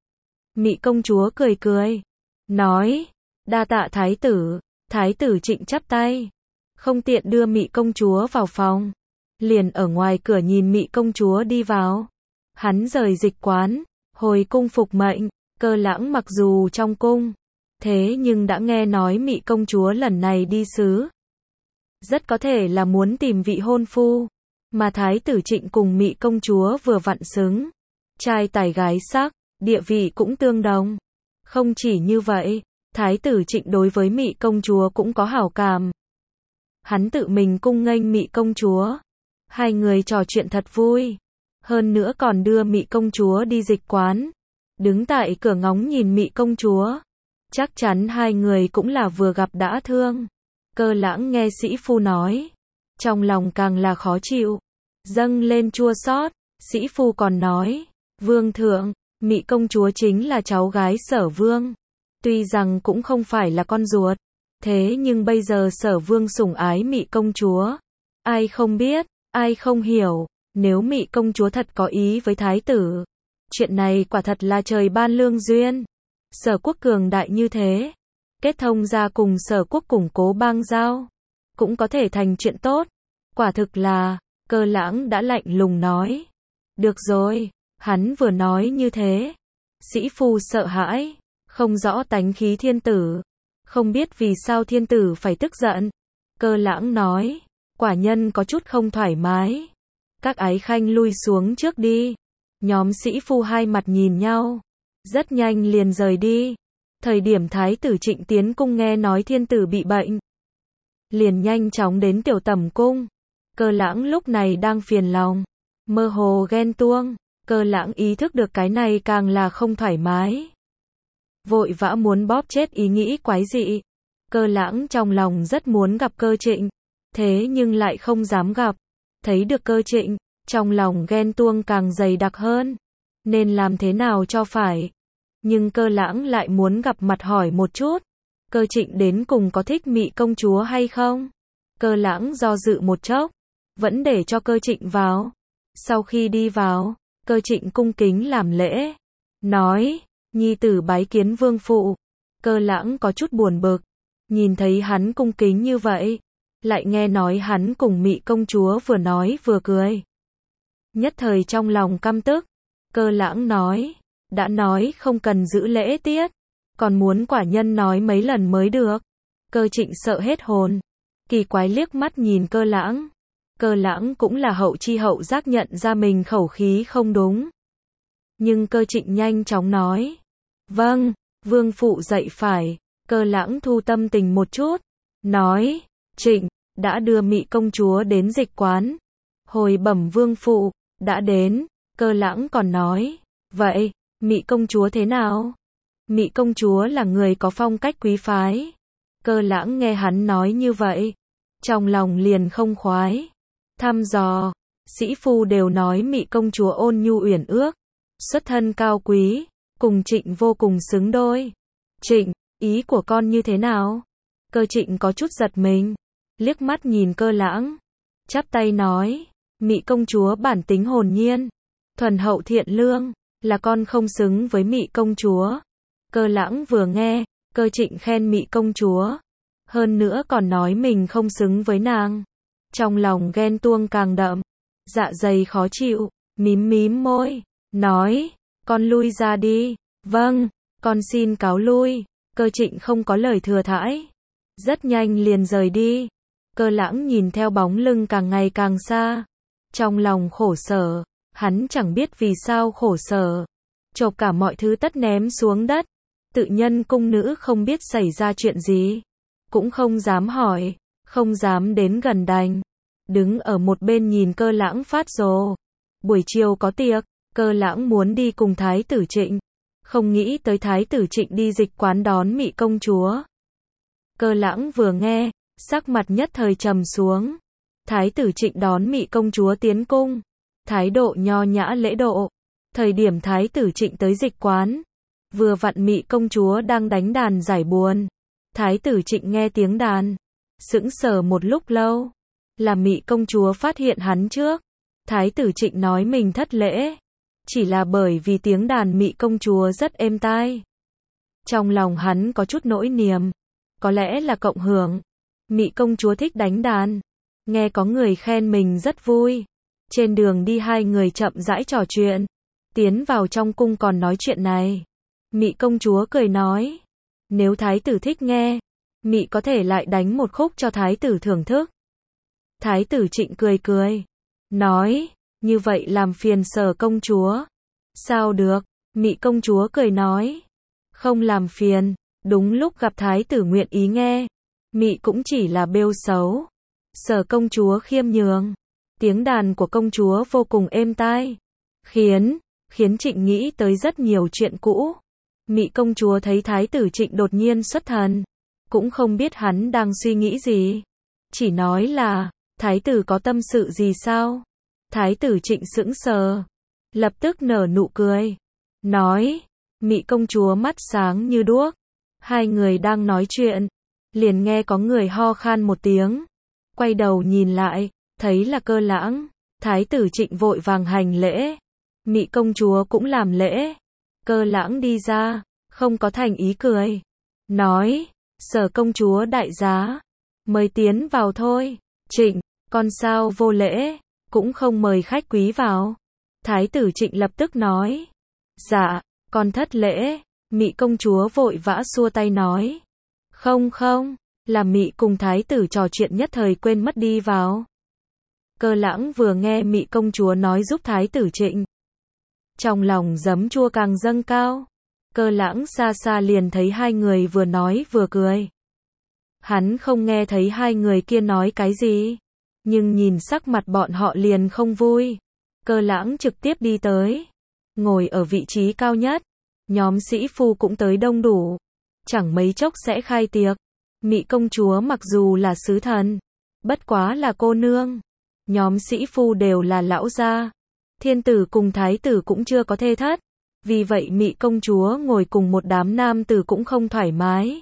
Mị công chúa cười cười, nói, đa tạ thái tử. Thái tử Trịnh chắp tay, không tiện đưa Mị công chúa vào phòng. Liền ở ngoài cửa nhìn Mị công chúa đi vào. Hắn rời dịch quán, hồi cung phục mệnh. Cơ Lãng mặc dù trong cung, thế nhưng đã nghe nói Mị công chúa lần này đi sứ. Rất có thể là muốn tìm vị hôn phu. Mà Thái tử Trịnh cùng Mị công chúa vừa vặn xứng. Trai tài gái sắc, địa vị cũng tương đồng. Không chỉ như vậy, Thái tử Trịnh đối với Mị công chúa cũng có hảo cảm. Hắn tự mình cung nghênh Mị công chúa. Hai người trò chuyện thật vui. Hơn nữa còn đưa Mị công chúa đi dịch quán. Đứng tại cửa ngóng nhìn Mị công chúa. Chắc chắn hai người cũng là vừa gặp đã thương. Cơ Lãng nghe sĩ phu nói, trong lòng càng là khó chịu, dâng lên chua xót. Sĩ phu còn nói, vương thượng, Mị công chúa chính là cháu gái Sở vương. Tuy rằng cũng không phải là con ruột, thế nhưng bây giờ Sở vương sủng ái Mị công chúa. Ai không biết, ai không hiểu, nếu Mị công chúa thật có ý với thái tử. Chuyện này quả thật là trời ban lương duyên. Sở Quốc cường đại như thế, kết thông ra cùng Sở Quốc củng cố bang giao, cũng có thể thành chuyện tốt. Quả thực là, Cơ Lãng đã lạnh lùng nói. Được rồi, hắn vừa nói như thế. Sĩ phu sợ hãi, không rõ tánh khí thiên tử. Không biết vì sao thiên tử phải tức giận. Cơ Lãng nói, quả nhân có chút không thoải mái. Các ái khanh lui xuống trước đi. Nhóm sĩ phu hai mặt nhìn nhau, rất nhanh liền rời đi. Thời điểm Thái tử Trịnh tiến cung nghe nói thiên tử bị bệnh, liền nhanh chóng đến tiểu tẩm cung. Cơ Lãng lúc này đang phiền lòng, mơ hồ ghen tuông. Cơ Lãng ý thức được cái này càng là không thoải mái. Vội vã muốn bóp chết ý nghĩ quái dị. Cơ Lãng trong lòng rất muốn gặp Cơ Trịnh, thế nhưng lại không dám gặp. Thấy được Cơ Trịnh, trong lòng ghen tuông càng dày đặc hơn. Nên làm thế nào cho phải. Nhưng Cơ Lãng lại muốn gặp mặt hỏi một chút. Cơ Trịnh đến cùng có thích Mị công chúa hay không? Cơ Lãng do dự một chốc, vẫn để cho Cơ Trịnh vào. Sau khi đi vào, Cơ Trịnh cung kính làm lễ, nói, nhi tử bái kiến vương phụ. Cơ Lãng có chút buồn bực, nhìn thấy hắn cung kính như vậy, lại nghe nói hắn cùng Mị công chúa vừa nói vừa cười. Nhất thời trong lòng căm tức, Cơ Lãng nói, đã nói không cần giữ lễ tiết, còn muốn quả nhân nói mấy lần mới được. Cơ Trịnh sợ hết hồn, kỳ quái liếc mắt nhìn Cơ Lãng. Cơ Lãng cũng là hậu chi hậu giác nhận ra mình khẩu khí không đúng. Nhưng Cơ Trịnh nhanh chóng nói, vâng, vương phụ dạy phải. Cơ Lãng thu tâm tình một chút, nói, Trịnh, đã đưa Mị công chúa đến dịch quán. Hồi bẩm vương phụ, đã đến. Cơ Lãng còn nói, vậy, Mị công chúa thế nào? Mị công chúa là người có phong cách quý phái. Cơ Lãng nghe hắn nói như vậy, trong lòng liền không khoái. Thăm dò, sĩ phu đều nói Mị công chúa ôn nhu uyển ước, xuất thân cao quý, cùng Trịnh vô cùng xứng đôi. Trịnh, ý của con như thế nào? Cơ Trịnh có chút giật mình, liếc mắt nhìn Cơ Lãng, chắp tay nói, Mị công chúa bản tính hồn nhiên, thuần hậu thiện lương, là con không xứng với Mị công chúa. Cơ Lãng vừa nghe, Cơ Trịnh khen Mị công chúa, hơn nữa còn nói mình không xứng với nàng. Trong lòng ghen tuông càng đậm, dạ dày khó chịu, mím mím môi, nói, con lui ra đi. Vâng, con xin cáo lui. Cơ Trịnh không có lời thừa thãi, rất nhanh liền rời đi. Cơ Lãng nhìn theo bóng lưng càng ngày càng xa, trong lòng khổ sở, hắn chẳng biết vì sao khổ sở, chộp cả mọi thứ tất ném xuống đất. Tự nhân cung nữ không biết xảy ra chuyện gì, cũng không dám hỏi, không dám đến gần đành đứng ở một bên nhìn Cơ Lãng phát rồ. Buổi chiều có tiệc, Cơ Lãng muốn đi cùng Thái tử Trịnh, không nghĩ tới Thái tử Trịnh đi dịch quán đón Mị công chúa. Cơ Lãng vừa nghe, sắc mặt nhất thời trầm xuống. Thái tử Trịnh đón Mị công chúa tiến cung, thái độ nho nhã lễ độ. Thời điểm Thái tử Trịnh tới dịch quán, vừa vặn Mị công chúa đang đánh đàn giải buồn. Thái tử Trịnh nghe tiếng đàn, sững sờ một lúc lâu, là Mị công chúa phát hiện hắn trước. Thái tử Trịnh nói mình thất lễ, chỉ là bởi vì tiếng đàn Mị công chúa rất êm tai. Trong lòng hắn có chút nỗi niềm, có lẽ là cộng hưởng. Mị công chúa thích đánh đàn, nghe có người khen mình rất vui. Trên đường đi hai người chậm rãi trò chuyện, tiến vào trong cung còn nói chuyện này. Mị công chúa cười nói, nếu thái tử thích nghe, Mị có thể lại đánh một khúc cho thái tử thưởng thức. Thái tử Trịnh cười cười, nói, như vậy làm phiền Sở công chúa. Sao được? Mị công chúa cười nói, không làm phiền. Đúng lúc gặp thái tử nguyện ý nghe, Mị cũng chỉ là bêu xấu. Sở công chúa khiêm nhường, tiếng đàn của công chúa vô cùng êm tai, khiến Trịnh nghĩ tới rất nhiều chuyện cũ. Mị công chúa thấy thái tử Trịnh đột nhiên xuất thần, cũng không biết hắn đang suy nghĩ gì, chỉ nói là, thái tử có tâm sự gì sao? Thái tử Trịnh sững sờ, lập tức nở nụ cười, nói, Mị công chúa mắt sáng như đuốc. Hai người đang nói chuyện, liền nghe có người ho khan một tiếng, quay đầu nhìn lại, thấy là Cơ Lãng. Thái tử Trịnh vội vàng hành lễ, Mị công chúa cũng làm lễ. Cơ Lãng đi ra, không có thành ý cười, nói, Sở công chúa đại giá, mời tiến vào thôi. Trịnh, con sao vô lễ, cũng không mời khách quý vào. Thái tử Trịnh lập tức nói, dạ, con thất lễ. Mị công chúa vội vã xua tay nói, không không, là Mị cùng thái tử trò chuyện nhất thời quên mất đi vào. Cơ Lãng vừa nghe Mị công chúa nói giúp thái tử Trịnh, trong lòng giấm chua càng dâng cao. Cơ Lãng xa xa liền thấy hai người vừa nói vừa cười. Hắn không nghe thấy hai người kia nói cái gì, nhưng nhìn sắc mặt bọn họ liền không vui. Cơ Lãng trực tiếp đi tới, ngồi ở vị trí cao nhất. Nhóm sĩ phu cũng tới đông đủ, chẳng mấy chốc sẽ khai tiệc. Mị công chúa mặc dù là sứ thần, bất quá là cô nương. Nhóm sĩ phu đều là lão gia. Thiên tử cùng thái tử cũng chưa có thê thất, vì vậy Mị công chúa ngồi cùng một đám nam tử cũng không thoải mái.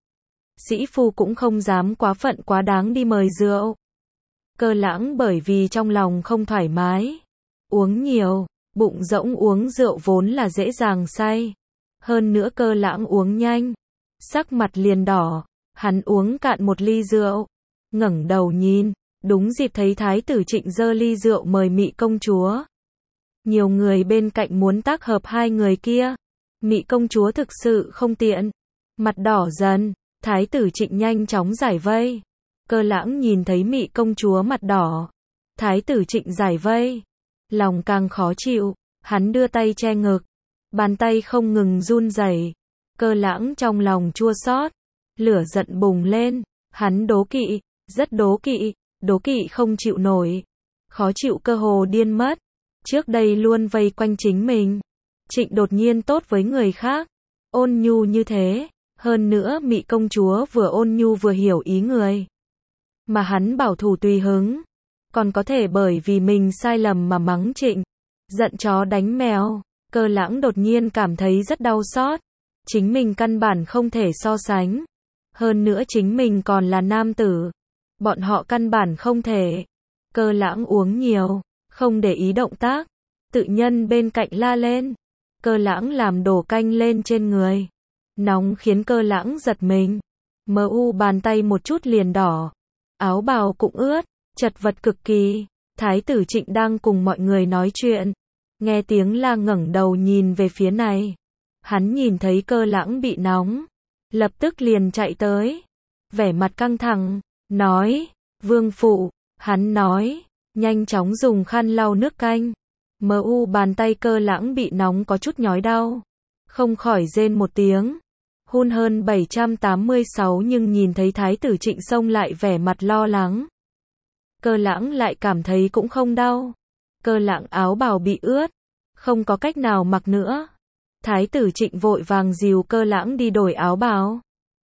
Sĩ phu cũng không dám quá phận quá đáng đi mời rượu. Cơ Lãng bởi vì trong lòng không thoải mái, uống nhiều, bụng rỗng uống rượu vốn là dễ dàng say. Hơn nữa Cơ Lãng uống nhanh, sắc mặt liền đỏ, hắn uống cạn một ly rượu, ngẩng đầu nhìn, đúng dịp thấy thái tử Trịnh giơ ly rượu mời Mị công chúa. Nhiều người bên cạnh muốn tác hợp hai người kia, Mị công chúa thực sự không tiện, mặt đỏ dần, thái tử Trịnh nhanh chóng giải vây. Cơ Lãng nhìn thấy Mị công chúa mặt đỏ, thái tử Trịnh giải vây, lòng càng khó chịu, hắn đưa tay che ngực, bàn tay không ngừng run rẩy. Cơ Lãng trong lòng chua xót, lửa giận bùng lên, hắn đố kỵ, rất đố kỵ không chịu nổi, khó chịu cơ hồ điên mất. Trước đây luôn vây quanh chính mình, Trịnh đột nhiên tốt với người khác, ôn nhu như thế, hơn nữa Mị công chúa vừa ôn nhu vừa hiểu ý người, mà hắn bảo thủ tùy hứng, còn có thể bởi vì mình sai lầm mà mắng Trịnh, giận chó đánh mèo. Cơ Lãng đột nhiên cảm thấy rất đau xót, chính mình căn bản không thể so sánh, hơn nữa chính mình còn là nam tử, bọn họ căn bản không thể. Cơ Lãng uống nhiều, không để ý động tác, tự nhân bên cạnh la lên. Cơ Lãng làm đổ canh lên trên người, nóng khiến Cơ Lãng giật mình, bàn tay một chút liền đỏ, áo bào cũng ướt, chật vật cực kỳ. Thái tử Trịnh đang cùng mọi người nói chuyện, nghe tiếng la ngẩng đầu nhìn về phía này, hắn nhìn thấy Cơ Lãng bị nóng, lập tức liền chạy tới, vẻ mặt căng thẳng, nói, vương phụ, hắn nói, nhanh chóng dùng khăn lau nước canh. Bàn tay Cơ Lãng bị nóng có chút nhói đau, không khỏi rên một tiếng. Hun hơn 786 nhưng nhìn thấy thái tử Trịnh xông lại vẻ mặt lo lắng. Cơ Lãng lại cảm thấy cũng không đau. Cơ Lãng áo bào bị ướt, không có cách nào mặc nữa. Thái tử Trịnh vội vàng dìu Cơ Lãng đi đổi áo bào,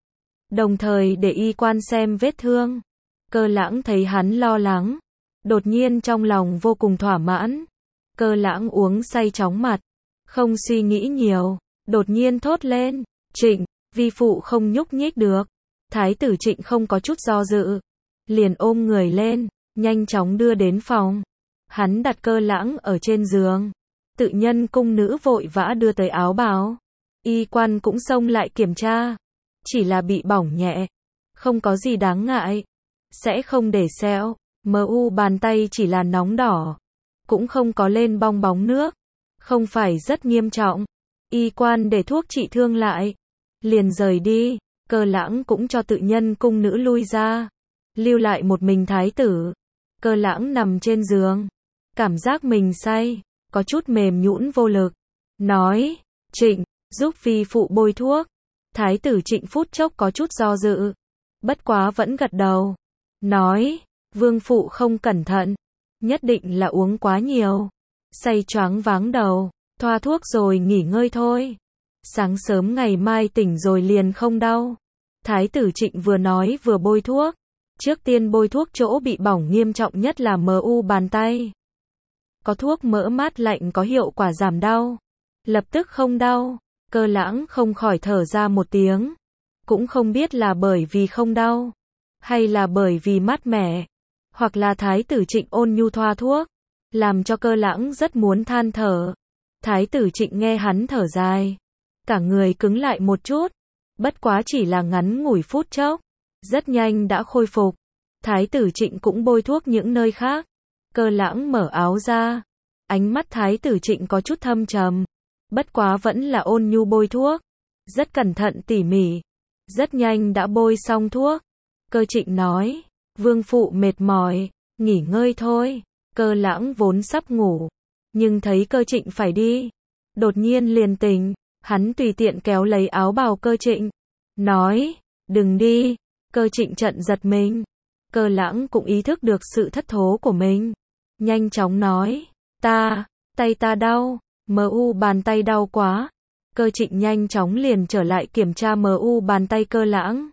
đồng thời để y quan xem vết thương. Cơ Lãng thấy hắn lo lắng, đột nhiên trong lòng vô cùng thỏa mãn. Cơ Lãng uống say chóng mặt, không suy nghĩ nhiều, đột nhiên thốt lên, Trịnh, vi phụ không nhúc nhích được. Thái tử Trịnh không có chút do dự, liền ôm người lên, nhanh chóng đưa đến phòng. Hắn đặt Cơ Lãng ở trên giường, tự nhân cung nữ vội vã đưa tới áo bào. Y quan cũng xông lại kiểm tra, chỉ là bị bỏng nhẹ, không có gì đáng ngại, sẽ không để sẹo. Bàn tay chỉ là nóng đỏ, cũng không có lên bong bóng nước, không phải rất nghiêm trọng. Y quan để thuốc trị thương lại, liền rời đi. Cơ Lãng cũng cho tự nhân cung nữ lui ra, lưu lại một mình thái tử. Cơ Lãng nằm trên giường, cảm giác mình say, có chút mềm nhũn vô lực, nói, Trịnh, giúp vi phụ bôi thuốc. Thái tử Trịnh phút chốc có chút do dự, bất quá vẫn gật đầu, nói, vương phụ không cẩn thận, nhất định là uống quá nhiều, say choáng váng đầu, thoa thuốc rồi nghỉ ngơi thôi. Sáng sớm ngày mai tỉnh rồi liền không đau. Thái tử Trịnh vừa nói vừa bôi thuốc. Trước tiên bôi thuốc chỗ bị bỏng nghiêm trọng nhất là bàn tay. Có thuốc mỡ mát lạnh có hiệu quả giảm đau, lập tức không đau. Cơ Lãng không khỏi thở ra một tiếng, cũng không biết là bởi vì không đau, hay là bởi vì mát mẻ, hoặc là thái tử Trịnh ôn nhu thoa thuốc, làm cho Cơ Lãng rất muốn than thở. Thái tử Trịnh nghe hắn thở dài, cả người cứng lại một chút, bất quá chỉ là ngắn ngủi phút chốc, rất nhanh đã khôi phục. Thái tử Trịnh cũng bôi thuốc những nơi khác. Cơ Lãng mở áo ra, ánh mắt thái tử Trịnh có chút thâm trầm, bất quá vẫn là ôn nhu bôi thuốc, rất cẩn thận tỉ mỉ, rất nhanh đã bôi xong thuốc. Cơ Trịnh nói, vương phụ mệt mỏi, nghỉ ngơi thôi. Cơ Lãng vốn sắp ngủ, nhưng thấy Cơ Trịnh phải đi, đột nhiên liền tỉnh, hắn tùy tiện kéo lấy áo bào Cơ Trịnh, nói, đừng đi. Cơ Trịnh trận giật mình, Cơ Lãng cũng ý thức được sự thất thố của mình. Nhanh chóng nói, tay ta đau, bàn tay đau quá. Cơ Trịnh nhanh chóng liền trở lại kiểm tra bàn tay Cơ Lãng.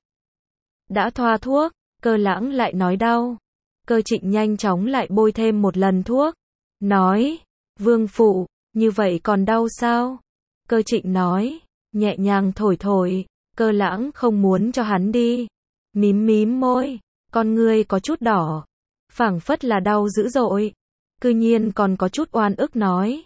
Đã thoa thuốc, Cơ Lãng lại nói đau. Cơ Trịnh nhanh chóng lại bôi thêm một lần thuốc. Nói, Vương phụ, như vậy còn đau sao? Cơ Trịnh nói, nhẹ nhàng thổi thổi. Cơ Lãng không muốn cho hắn đi. Mím môi, con ngươi có chút đỏ. Phảng phất là đau dữ dội. Cư nhiên còn có chút oan ức nói.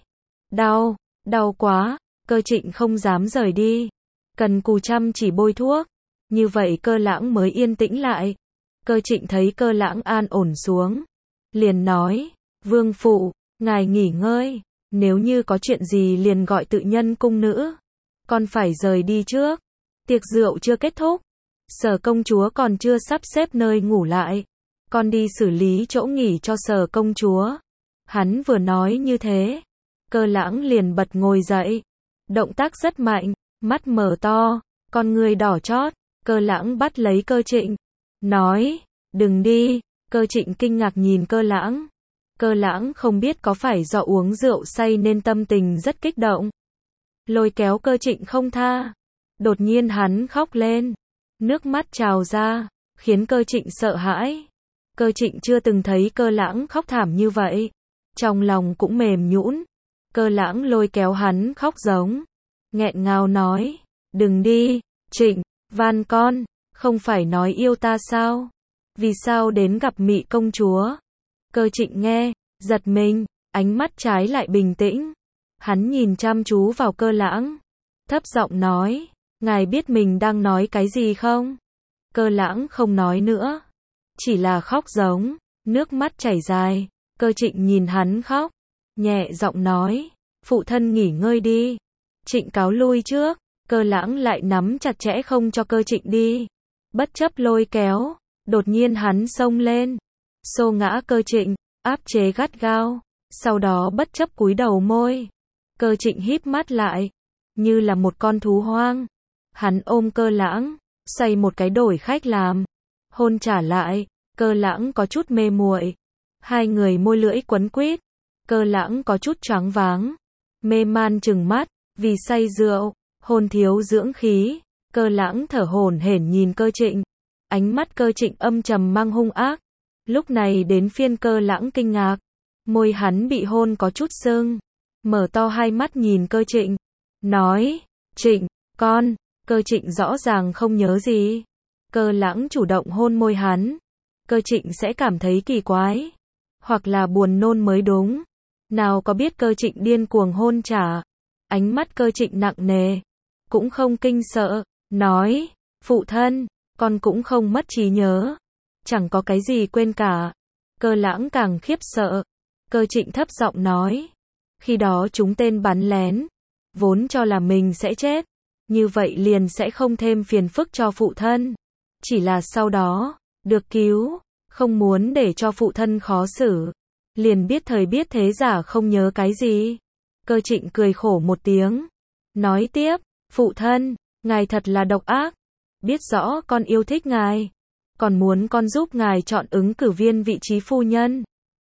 Đau quá. Cơ Trịnh không dám rời đi. Cần cù chăm chỉ bôi thuốc. Như vậy Cơ Lãng mới yên tĩnh lại. Cơ Trịnh thấy Cơ Lãng an ổn xuống. Liền nói, Vương phụ, ngài nghỉ ngơi. Nếu như có chuyện gì liền gọi tự nhân cung nữ. Con phải rời đi trước. Tiệc rượu chưa kết thúc. Sở công chúa còn chưa sắp xếp nơi ngủ lại. Con đi xử lý chỗ nghỉ cho Sở công chúa. Hắn vừa nói như thế. Cơ Lãng liền bật ngồi dậy. Động tác rất mạnh, mắt mở to, con người đỏ chót. Cơ Lãng bắt lấy Cơ Trịnh. Nói, đừng đi. Cơ Trịnh kinh ngạc nhìn Cơ Lãng. Cơ Lãng không biết có phải do uống rượu say nên tâm tình rất kích động. Lôi kéo Cơ Trịnh không tha. Đột nhiên hắn khóc lên. Nước mắt trào ra, khiến Cơ Trịnh sợ hãi. Cơ Trịnh chưa từng thấy Cơ Lãng khóc thảm như vậy. Trong lòng cũng mềm nhũn. Cơ Lãng lôi kéo hắn khóc giống. Nghẹn ngào nói, đừng đi, Trịnh, van con, không phải nói yêu ta sao? Vì sao đến gặp Mị công chúa? Cơ Trịnh nghe, giật mình, ánh mắt trái lại bình tĩnh. Hắn nhìn chăm chú vào Cơ Lãng. Thấp giọng nói, ngài biết mình đang nói cái gì không? Cơ Lãng không nói nữa. Chỉ là khóc giống, nước mắt chảy dài. Cơ Trịnh nhìn hắn khóc. Nhẹ giọng nói, phụ thân nghỉ ngơi đi. Trịnh cáo lui trước. Cơ Lãng lại nắm chặt chẽ không cho Cơ Trịnh đi. Bất chấp lôi kéo, đột nhiên hắn xông lên. Xô ngã Cơ Trịnh, áp chế gắt gao. Sau đó bất chấp cúi đầu môi. Cơ Trịnh híp mắt lại, như là một con thú hoang. Hắn ôm Cơ Lãng, xoay một cái đổi khách làm. Hôn trả lại, Cơ Lãng có chút mê muội. Hai người môi lưỡi quấn quýt. Cơ Lãng có chút choáng váng, mê man trừng mắt, vì say rượu, hôn thiếu dưỡng khí. Cơ Lãng thở hổn hển nhìn Cơ Trịnh. Ánh mắt Cơ Trịnh âm trầm mang hung ác. Lúc này đến phiên Cơ Lãng kinh ngạc. Môi hắn bị hôn có chút sưng. Mở to hai mắt nhìn Cơ Trịnh. Nói, Trịnh, con. Cơ Trịnh rõ ràng không nhớ gì. Cơ Lãng chủ động hôn môi hắn. Cơ Trịnh sẽ cảm thấy kỳ quái. Hoặc là buồn nôn mới đúng. Nào có biết Cơ Trịnh điên cuồng hôn trả. Ánh mắt Cơ Trịnh nặng nề. Cũng không kinh sợ. Nói, phụ thân, con cũng không mất trí nhớ. Chẳng có cái gì quên cả. Cơ Lãng càng khiếp sợ. Cơ Trịnh thấp giọng nói. Khi đó chúng tên bắn lén. Vốn cho là mình sẽ chết. Như vậy liền sẽ không thêm phiền phức cho phụ thân. Chỉ là sau đó, được cứu. Không muốn để cho phụ thân khó xử. Liền biết thời biết thế giả không nhớ cái gì. Cơ Trịnh cười khổ một tiếng. Nói tiếp, phụ thân, ngài thật là độc ác. Biết rõ con yêu thích ngài. Còn muốn con giúp ngài chọn ứng cử viên vị trí phu nhân.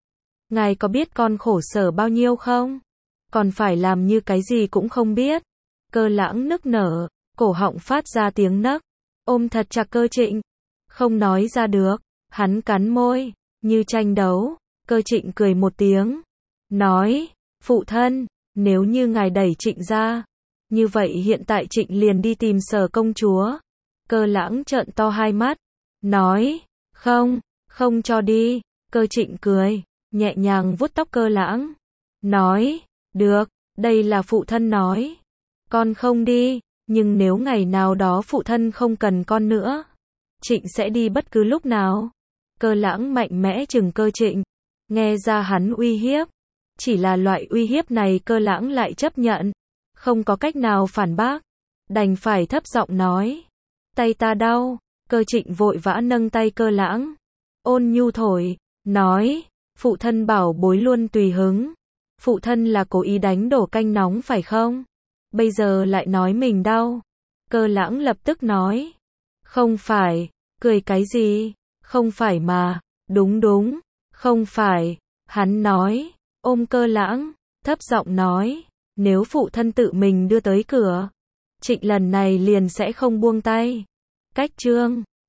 Ngài có biết con khổ sở bao nhiêu không? Còn phải làm như cái gì cũng không biết. Cơ Lãng nức nở, cổ họng phát ra tiếng nấc. Ôm thật chặt Cơ Trịnh. Không nói ra được. Hắn cắn môi, như tranh đấu. Cơ Trịnh cười một tiếng. Nói, phụ thân, nếu như ngài đẩy Trịnh ra. Như vậy hiện tại Trịnh liền đi tìm Sở công chúa. Cơ Lãng trợn to hai mắt. Nói, không cho đi. Cơ Trịnh cười, nhẹ nhàng vuốt tóc Cơ Lãng. Nói, được, đây là phụ thân nói. Con không đi, nhưng nếu ngày nào đó phụ thân không cần con nữa. Trịnh sẽ đi bất cứ lúc nào. Cơ Lãng mạnh mẽ trừng Cơ Trịnh. Nghe ra hắn uy hiếp. Chỉ là loại uy hiếp này Cơ Lãng lại chấp nhận. Không có cách nào phản bác. Đành phải thấp giọng nói. Tay ta đau. Cơ Trịnh vội vã nâng tay Cơ Lãng. Ôn nhu thổi. Nói. Phụ thân bảo bối luôn tùy hứng. Phụ thân là cố ý đánh đổ canh nóng phải không? Bây giờ lại nói mình đau. Cơ Lãng lập tức nói. Không phải. Cười cái gì? Không phải mà, đúng đúng, không phải, hắn nói, ôm Cơ Lãng, thấp giọng nói, nếu phụ thân tự mình đưa tới cửa, Trịnh lần này liền sẽ không buông tay. Cách chương